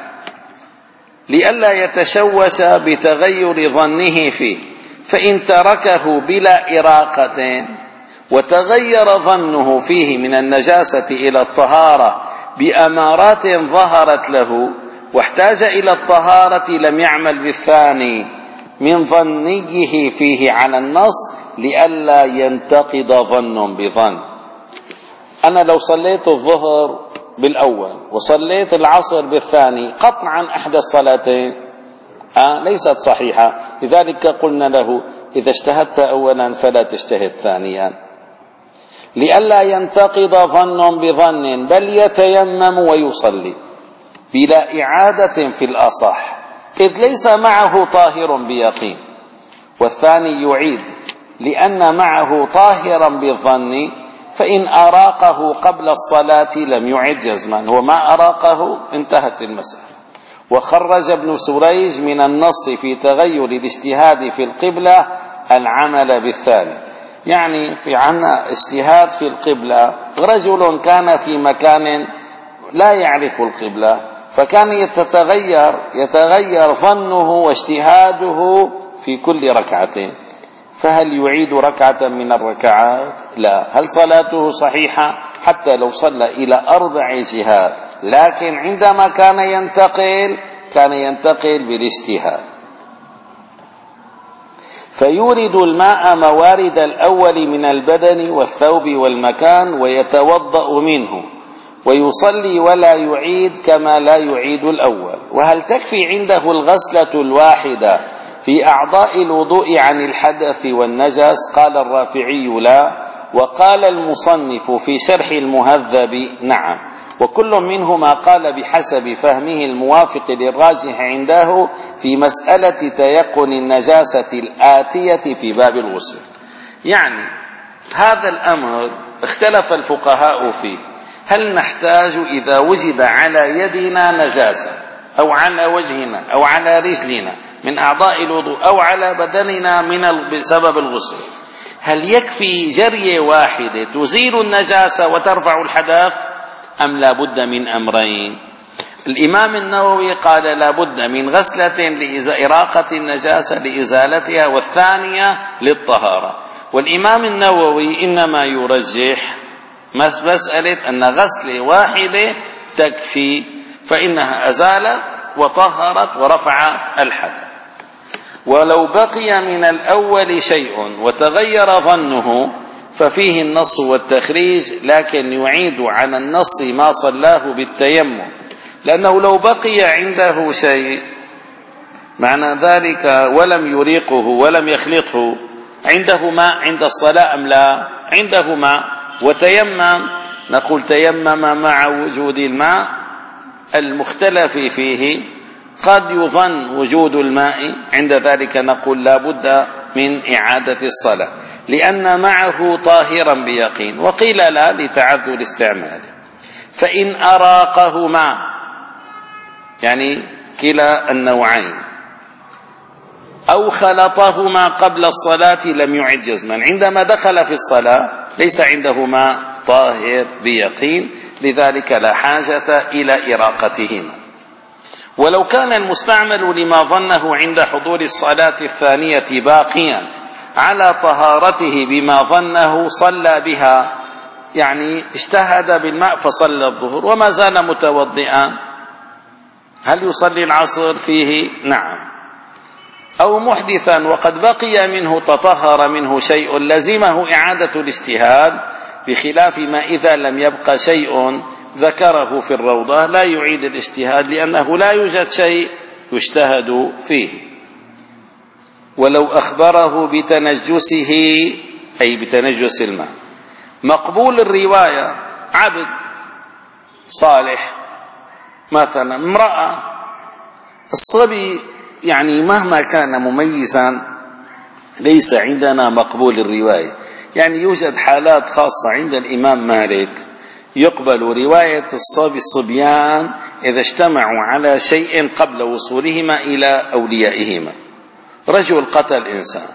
لئلا يتشوش بتغير ظنه فيه. فإن تركه بلا إراقة وتغير ظنه فيه من النجاسة إلى الطهارة بأمارات ظهرت له واحتاج إلى الطهارة لم يعمل بالثاني من ظنيه فيه على النص لئلا ينتقض ظن بظن. أنا لو صليت الظهر بالأول وصليت العصر بالثاني قطعا أحدى الصلاتين آه ليست صحيحة، لذلك قلنا له إذا اجتهدت أولا فلا تجتهد ثانيا لئلا ينتقض ظن بظن، بل يتيمم ويصلي بلا إعادة في الأصح، إذ ليس معه طاهر بيقين. والثاني يعيد لأن معه طاهرا بالظن، فإن أراقه قبل الصلاة لم يعد جزما، هو ما أراقه انتهت المسألة. وخرج ابن سريج من النص في تغير الاجتهاد في القبلة العمل بالثاني، يعني في عنا اجتهاد في القبلة، رجل كان في مكان لا يعرف القبلة فكان يتغير يتغير ظنه واجتهاده في كل ركعتين، فهل يعيد ركعة من الركعات؟ لا. هل صلاته صحيحة حتى لو صلى إلى أربع جهات؟ لكن عندما كان ينتقل كان ينتقل بالاجتهاد. فيورد الماء موارد الأول من البدن والثوب والمكان ويتوضأ منه ويصلي ولا يعيد كما لا يعيد الأول. وهل تكفي عنده الغسلة الواحدة في أعضاء الوضوء عن الحدث والنجس؟ قال الرافعي لا، وقال المصنف في شرح المهذب نعم، وكل منهما قال بحسب فهمه الموافق للراجح عنده في مسألة تيقن النجاسة الآتية في باب الغسل. يعني هذا الأمر اختلف الفقهاء فيه، هل نحتاج إذا وجد على يدنا نجاسة أو على وجهنا أو على رجلنا من أعضاء الوضوء أو على بدننا من بسبب الغسل، هل يكفي جرية واحدة تزيل النجاسة وترفع الحدث أم لا بد من أمرين؟ الإمام النووي قال لا بد من غسلة لإراقة النجاسة لإزالتها، والثانية للطهارة. والإمام النووي إنما يرجح مسألة أن غسلة واحدة تكفي، فإنها أزالت وطهرت ورفعت الحدث. ولو بقي من الأول شيء وتغير ظنه ففيه النص والتخريج، لكن يعيد على النص ما صلاه بالتيمم، لأنه لو بقي عنده شيء معنى ذلك ولم يريقه ولم يخلطه، عنده ماء عند الصلاة أم لا؟ عنده ماء وتيمم، نقول تيمم مع وجود الماء المختلف فيه، قد يظن وجود الماء، عند ذلك نقول لا بد من إعادة الصلاة لأن معه طاهرا بيقين. وقيل لا لتعذر استعماله. فإن أراقهما يعني كلا النوعين أو خلطهما قبل الصلاة لم يعد جزما، عندما دخل في الصلاة ليس عنده ماء طاهر بيقين، لذلك لا حاجة إلى إراقتهما. ولو كان المستعمل لما ظنه عند حضور الصلاة الثانية باقيا على طهارته بما ظنه صلى بها، يعني اجتهد بالماء فصلى الظهر وما زال متوضئا، هل يصلي العصر فيه؟ نعم. أو محدثا وقد بقي منه تطهر منه شيء لزمه إعادة الاجتهاد، بخلاف ما إذا لم يبق شيء ذكره في الروضة لا يعيد الاجتهاد لأنه لا يوجد شيء يجتهد فيه. ولو أخبره بتنجسه أي بتنجس الماء، مقبول الرواية عبد صالح مثلا، امرأة، الصبي يعني مهما كان مميزا ليس عندنا مقبول الرواية. يعني يوجد حالات خاصة عند الإمام مالك يقبل رواية الصبي الصبيان إذا اجتمعوا على شيء قبل وصولهما إلى أوليائهما. رجل قتل إنسان،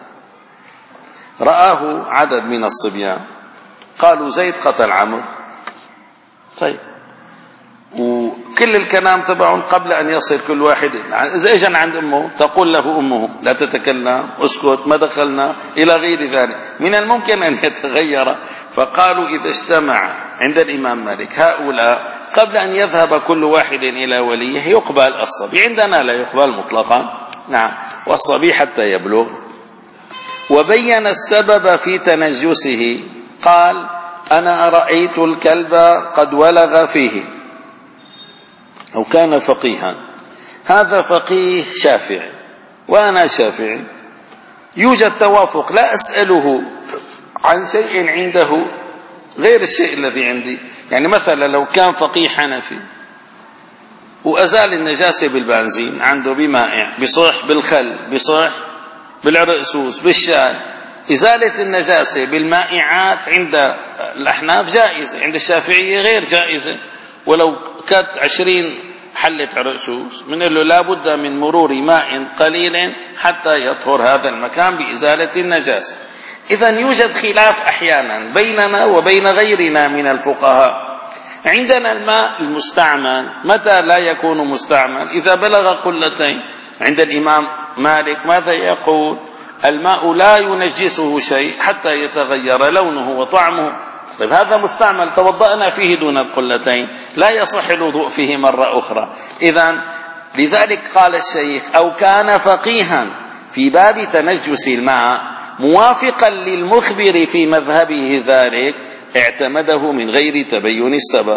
رآه عدد من الصبيان، قالوا زيد قتل عمرو، طيب، وكل الكلام تبعهم قبل أن يصل كل واحد، إذا اجن عند أمه تقول له أمه لا تتكلم، اسكت، ما دخلنا، إلى غير ذلك، من الممكن أن يتغير. فقالوا إذا اجتمع عند الإمام مالك هؤلاء قبل أن يذهب كل واحد إلى وليه يقبل الصبي، عندنا لا يقبل مطلقا، نعم، والصبي حتى يبلغ. وبين السبب في تنجسه، قال أنا رأيت الكلب قد ولغ فيه، أو كان فقيها، هذا فقيه شافعي وأنا شافعي، يوجد توافق، لا أسأله عن شيء عنده غير الشيء الذي عندي. يعني مثلا لو كان فقيه حنفي وأزال النجاسة بالبنزين عنده بمائع، بصح بالخل، بصح بالعرقسوس، بالشاي، إزالة النجاسة بالمائعات عند الأحناف جائزة، عند الشافعية غير جائزة. ولو كانت عشرين حلة عرقسوس من له لا بد من مرور ماء قليل حتى يطهر هذا المكان بإزالة النجاسة. إذن يوجد خلاف أحيانا بيننا وبين غيرنا من الفقهاء. عندنا الماء المستعمل متى لا يكون مستعمل؟ إذا بلغ قلتين. عند الإمام مالك ماذا يقول؟ الماء لا ينجسه شيء حتى يتغير لونه وطعمه. طيب هذا مستعمل توضأنا فيه دون القلتين، لا يصح الوضوء فيه مرة أخرى. إذن لذلك قال الشيخ أو كان فقيها في باب تنجس الماء موافقا للمخبر في مذهبه ذلك اعتمده من غير تبين السبب.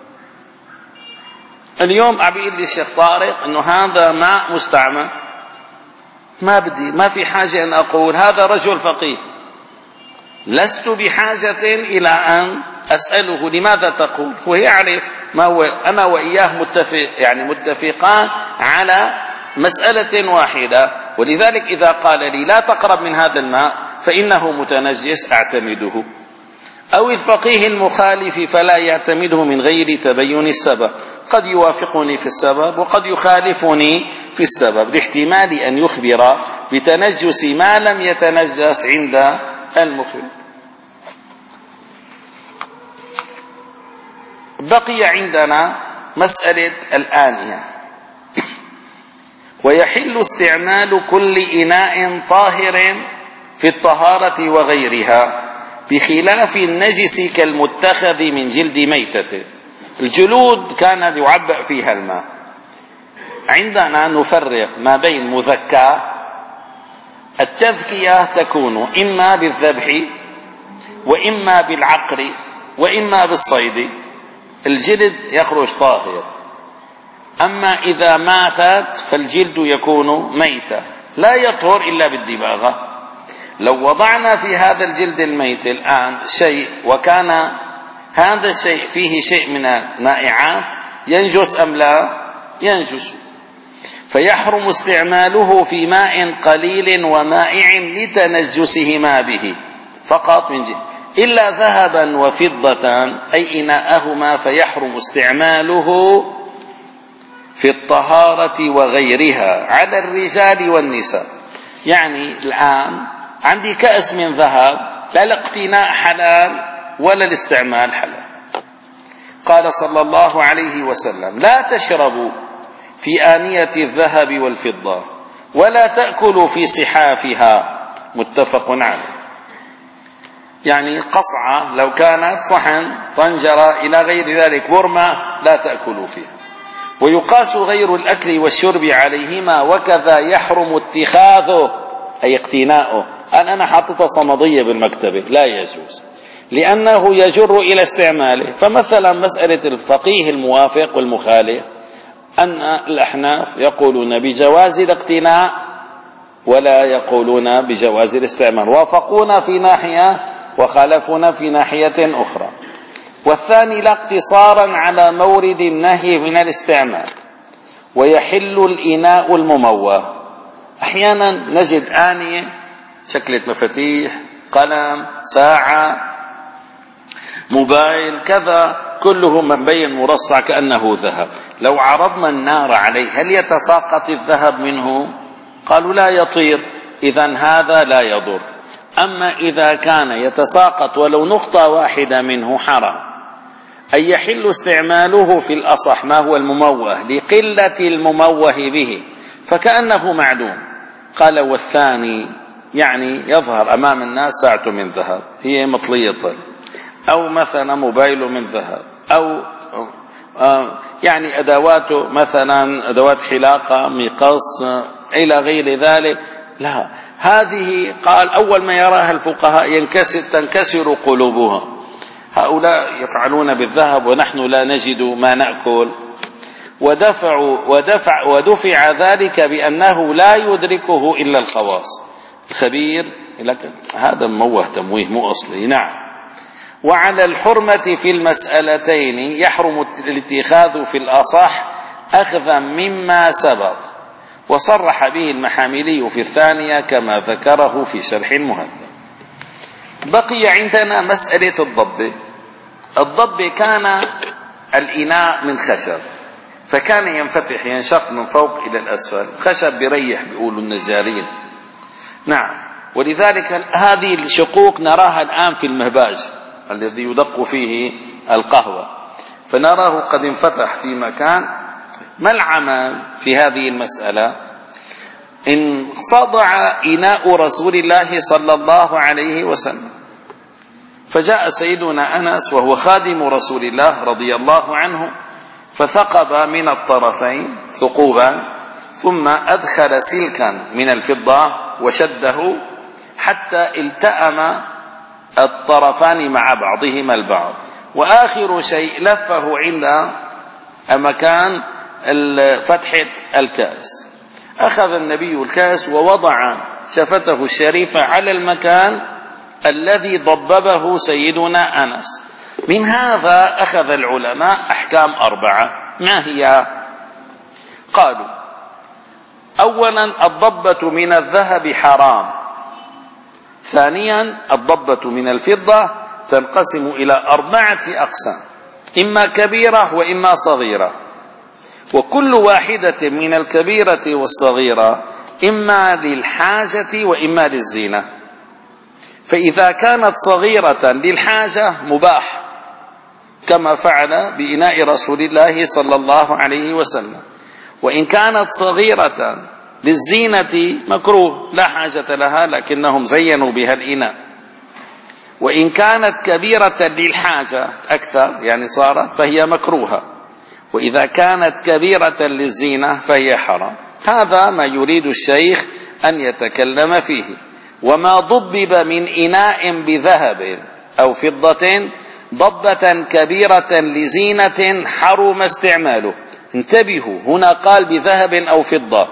اليوم عم بيقول لي الشيخ طارق انه هذا ماء مستعمل، ما بدي ما في حاجة ان اقول هذا رجل فقيه، لست بحاجة الى ان اسأله لماذا تقول، هو يعرف ما هو. انا واياه متفق يعني متفقان على مسألة واحدة، ولذلك اذا قال لي لا تقرب من هذا الماء فانه متنجس اعتمده، أو الفقيه المخالف فلا يعتمده من غير تبين السبب، قد يوافقني في السبب وقد يخالفني في السبب، لاحتمال أن يخبر بتنجس ما لم يتنجس عند المخبر. بقي عندنا مسألة الآنية. ويحل استعمال كل إناء طاهر في الطهارة وغيرها بخلاف النجس كالمتخذ من جلد ميتة. الجلود كان يعبأ فيها الماء. عندنا نفرق ما بين مذكى، التذكية تكون إما بالذبح وإما بالعقر وإما بالصيد، الجلد يخرج طاهر. أما إذا ماتت فالجلد يكون ميتة لا يطهر إلا بالدباغة. لو وضعنا في هذا الجلد الميت الآن شيء وكان هذا الشيء فيه شيء من المائعات ينجس أم لا ينجس، فيحرم استعماله في ماء قليل ومائع لتنجسهما به فقط من جهة، إلا ذهبا وفضة أي إناءهما فيحرم استعماله في الطهارة وغيرها على الرجال والنساء. يعني الآن عندي كأس من ذهب، لا الاقتناء حلال ولا الاستعمال حلال. قال صلى الله عليه وسلم لا تشربوا في آنية الذهب والفضة ولا تأكلوا في صحافها، متفق عليه. يعني قصعة لو كانت صحن طنجرة إلى غير ذلك برمة لا تأكلوا فيها. ويقاس غير الأكل والشرب عليهما، وكذا يحرم اتخاذه أي اقتناؤه. أن أنا حاطط صمدية بالمكتبة لا يجوز لأنه يجر إلى استعماله. فمثلا مسألة الفقيه الموافق والمخالف أن الأحناف يقولون بجواز الاقتناء ولا يقولون بجواز الاستعمال، وافقونا في ناحية وخالفونا في ناحية أخرى. والثاني لا اقتصارا على مورد النهي من الاستعمال. ويحل الإناء المموه. أحيانا نجد آنية شكلة مفاتيح، قلم، ساعة، موبايل، كذا كله مبين مرصع كأنه ذهب، لو عرضنا النار عليه هل يتساقط الذهب منه؟ قالوا لا يطير، إذن هذا لا يضر. أما إذا كان يتساقط ولو نقطة واحدة منه حرام. أي يحل استعماله في الأصح ما هو المموه لقلة المموه به فكأنه معدوم. قال والثاني يعني يظهر أمام الناس ساعة من ذهب هي مطلية، أو مثلا موبايل من ذهب، أو يعني أدواته مثلا أدوات حلاقة، مقص، إلى غير ذلك، لا، هذه قال أول ما يراها الفقهاء ينكسر تنكسر قلوبها. هؤلاء يفعلون بالذهب ونحن لا نجد ما نأكل. ودفعوا ودفع ودفع ذلك بأنه لا يدركه إلا الخواص. الخبير لكن هذا موه تمويه مو أصلي. نعم. وعلى الحرمة في المسألتين يحرم الاتخاذ في الأصح أخذا مما سبق، وصرح به المحاملي في الثانية كما ذكره في شرح المهذب. بقي عندنا مسألة الضب. الضب كان الإناء من خشب فكان ينفتح ينشق من فوق إلى الأسفل، خشب بريح بيقولوا النجارين. نعم. ولذلك هذه الشقوق نراها الآن في المهباج الذي يدق فيه القهوة، فنراه قد انفتح في مكان. ما العمل في هذه المسألة؟ إن صدع إناء رسول الله صلى الله عليه وسلم، فجاء سيدنا أنس وهو خادم رسول الله رضي الله عنه فثقب من الطرفين ثقوبا، ثم أدخل سلكا من الفضة وشده حتى التأم الطرفان مع بعضهما البعض، وآخر شيء لفه عند مكان فتحة الكأس. أخذ النبي الكأس ووضع شفته الشريفة على المكان الذي ضببه سيدنا أنس. من هذا أخذ العلماء أحكام أربعة. ما هي؟ قالوا: أولا الضبة من الذهب حرام. ثانيا الضبة من الفضة تنقسم إلى أربعة أقسام، إما كبيرة وإما صغيرة، وكل واحدة من الكبيرة والصغيرة إما للحاجة وإما للزينة. فإذا كانت صغيرة للحاجة مباح، كما فعل بإناء رسول الله صلى الله عليه وسلم. وإن كانت صغيرة للزينة مكروه، لا حاجة لها، لكنهم زينوا بها الإناء. وإن كانت كبيرة للحاجة أكثر، يعني صارت، فهي مكروهة. وإذا كانت كبيرة للزينة فهي حرام. هذا ما يريد الشيخ أن يتكلم فيه. وما ضبب من إناء بذهب أو فضة ضبة كبيرة لزينة حرم استعماله. انتبهوا، هنا قال بذهب أو فضة.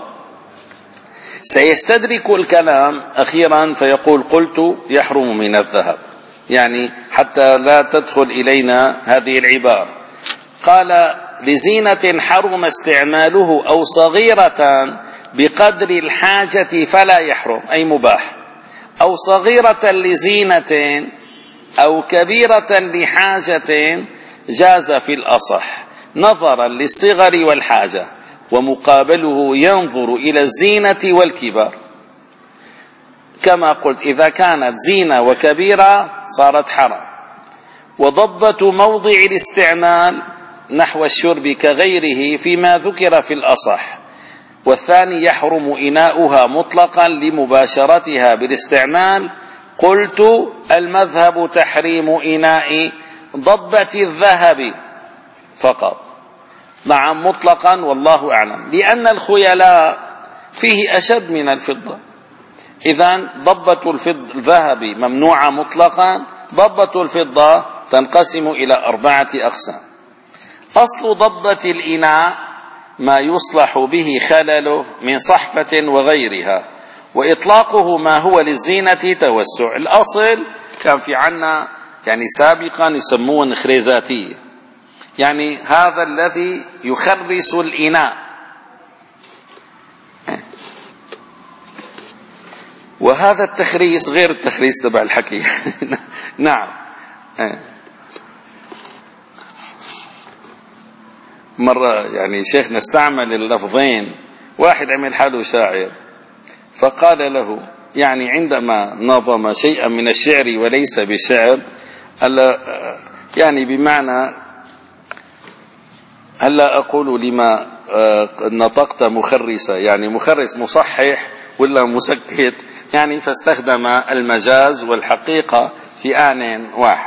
سيستدرك الكلام أخيرا فيقول: قلت يحرم من الذهب، يعني حتى لا تدخل إلينا هذه العبارة. قال: لزينة حرم استعماله أو صغيرة بقدر الحاجة فلا يحرم، أي مباح. أو صغيرة لزينة أو كبيرة لحاجة جاز في الأصح نظرا للصغر والحاجة، ومقابله ينظر إلى الزينة والكبار. كما قلت، إذا كانت زينة وكبيرة صارت حرام. وضبة موضع الاستعمال نحو الشرب كغيره فيما ذكر في الأصح. والثاني يحرم إناؤها مطلقا لمباشرتها بالاستعمال. قلت: المذهب تحريم إناء ضبة الذهب فقط. نعم، مطلقا، والله أعلم، لأن الخيلاء فيه أشد من الفضة. إذن ضبة الذهب ممنوعة مطلقا. ضبة الفضة تنقسم إلى أربعة أقسام. أصل ضبة الإناء ما يصلح به خلله من صحفة وغيرها، وإطلاقه ما هو للزينة توسع. الأصل كان في عنا يعني سابقا يسموه نخريزاتية، يعني هذا الذي يخرس الإناء. وهذا التخريس غير التخريس تبع الحكي. نعم. مرة يعني شيخنا استعمل اللفظين، واحد عمل حاله شاعر فقال له، يعني عندما نظم شيئا من الشعر وليس بشعر، يعني بمعنى هلا أقول لما نطقت مخرسة، يعني مخرس مصحح ولا مسكت، يعني فاستخدم المجاز والحقيقة في آن واحد.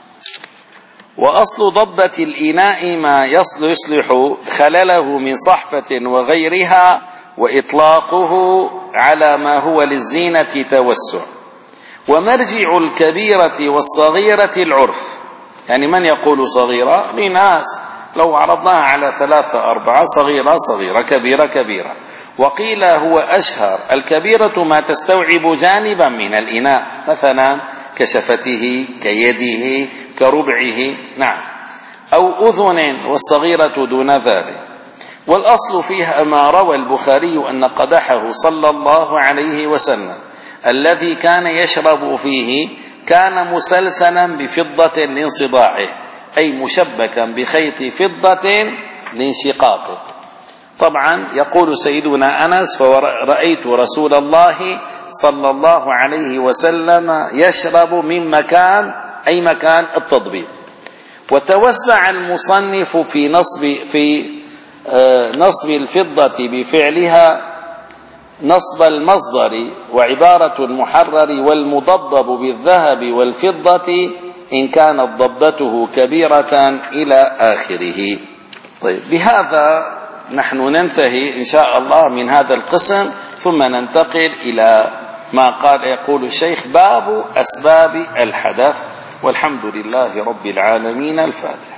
وأصل ضبة الإناء ما يصلح خلله من صحفة وغيرها، وإطلاقه على ما هو للزينة توسع. ومرجع الكبيرة والصغيرة العرف، يعني من يقول صغيرة؟ لناس لو عرضناها على ثلاثة أربعة، صغيرة صغيرة، كبيرة كبيرة. وقيل هو أشهر الكبيرة ما تستوعب جانبا من الإناء، مثلا كشفته، كيده، كربعه، نعم، أو أذن، والصغيرة دون ذلك. والأصل فيها ما روى البخاري أن قدحه صلى الله عليه وسلم الذي كان يشرب فيه كان مسلسلا بفضة لانصداعه، أي مشبكا بخيط فضة لانشقاقه. طبعا يقول سيدنا أنس: فرأيت رسول الله صلى الله عليه وسلم يشرب من مكان، أي مكان التضبيط. وتوسع المصنف في نصب في نصب الفضة بفعلها نصب المصدر وعبارة المحرر والمضبب بالذهب والفضة إن كانت ضبته كبيرة إلى آخره. طيب، بهذا نحن ننتهي إن شاء الله من هذا القسم، ثم ننتقل إلى ما قال يقول الشيخ: باب أسباب الحدث. والحمد لله رب العالمين. الفاتحة.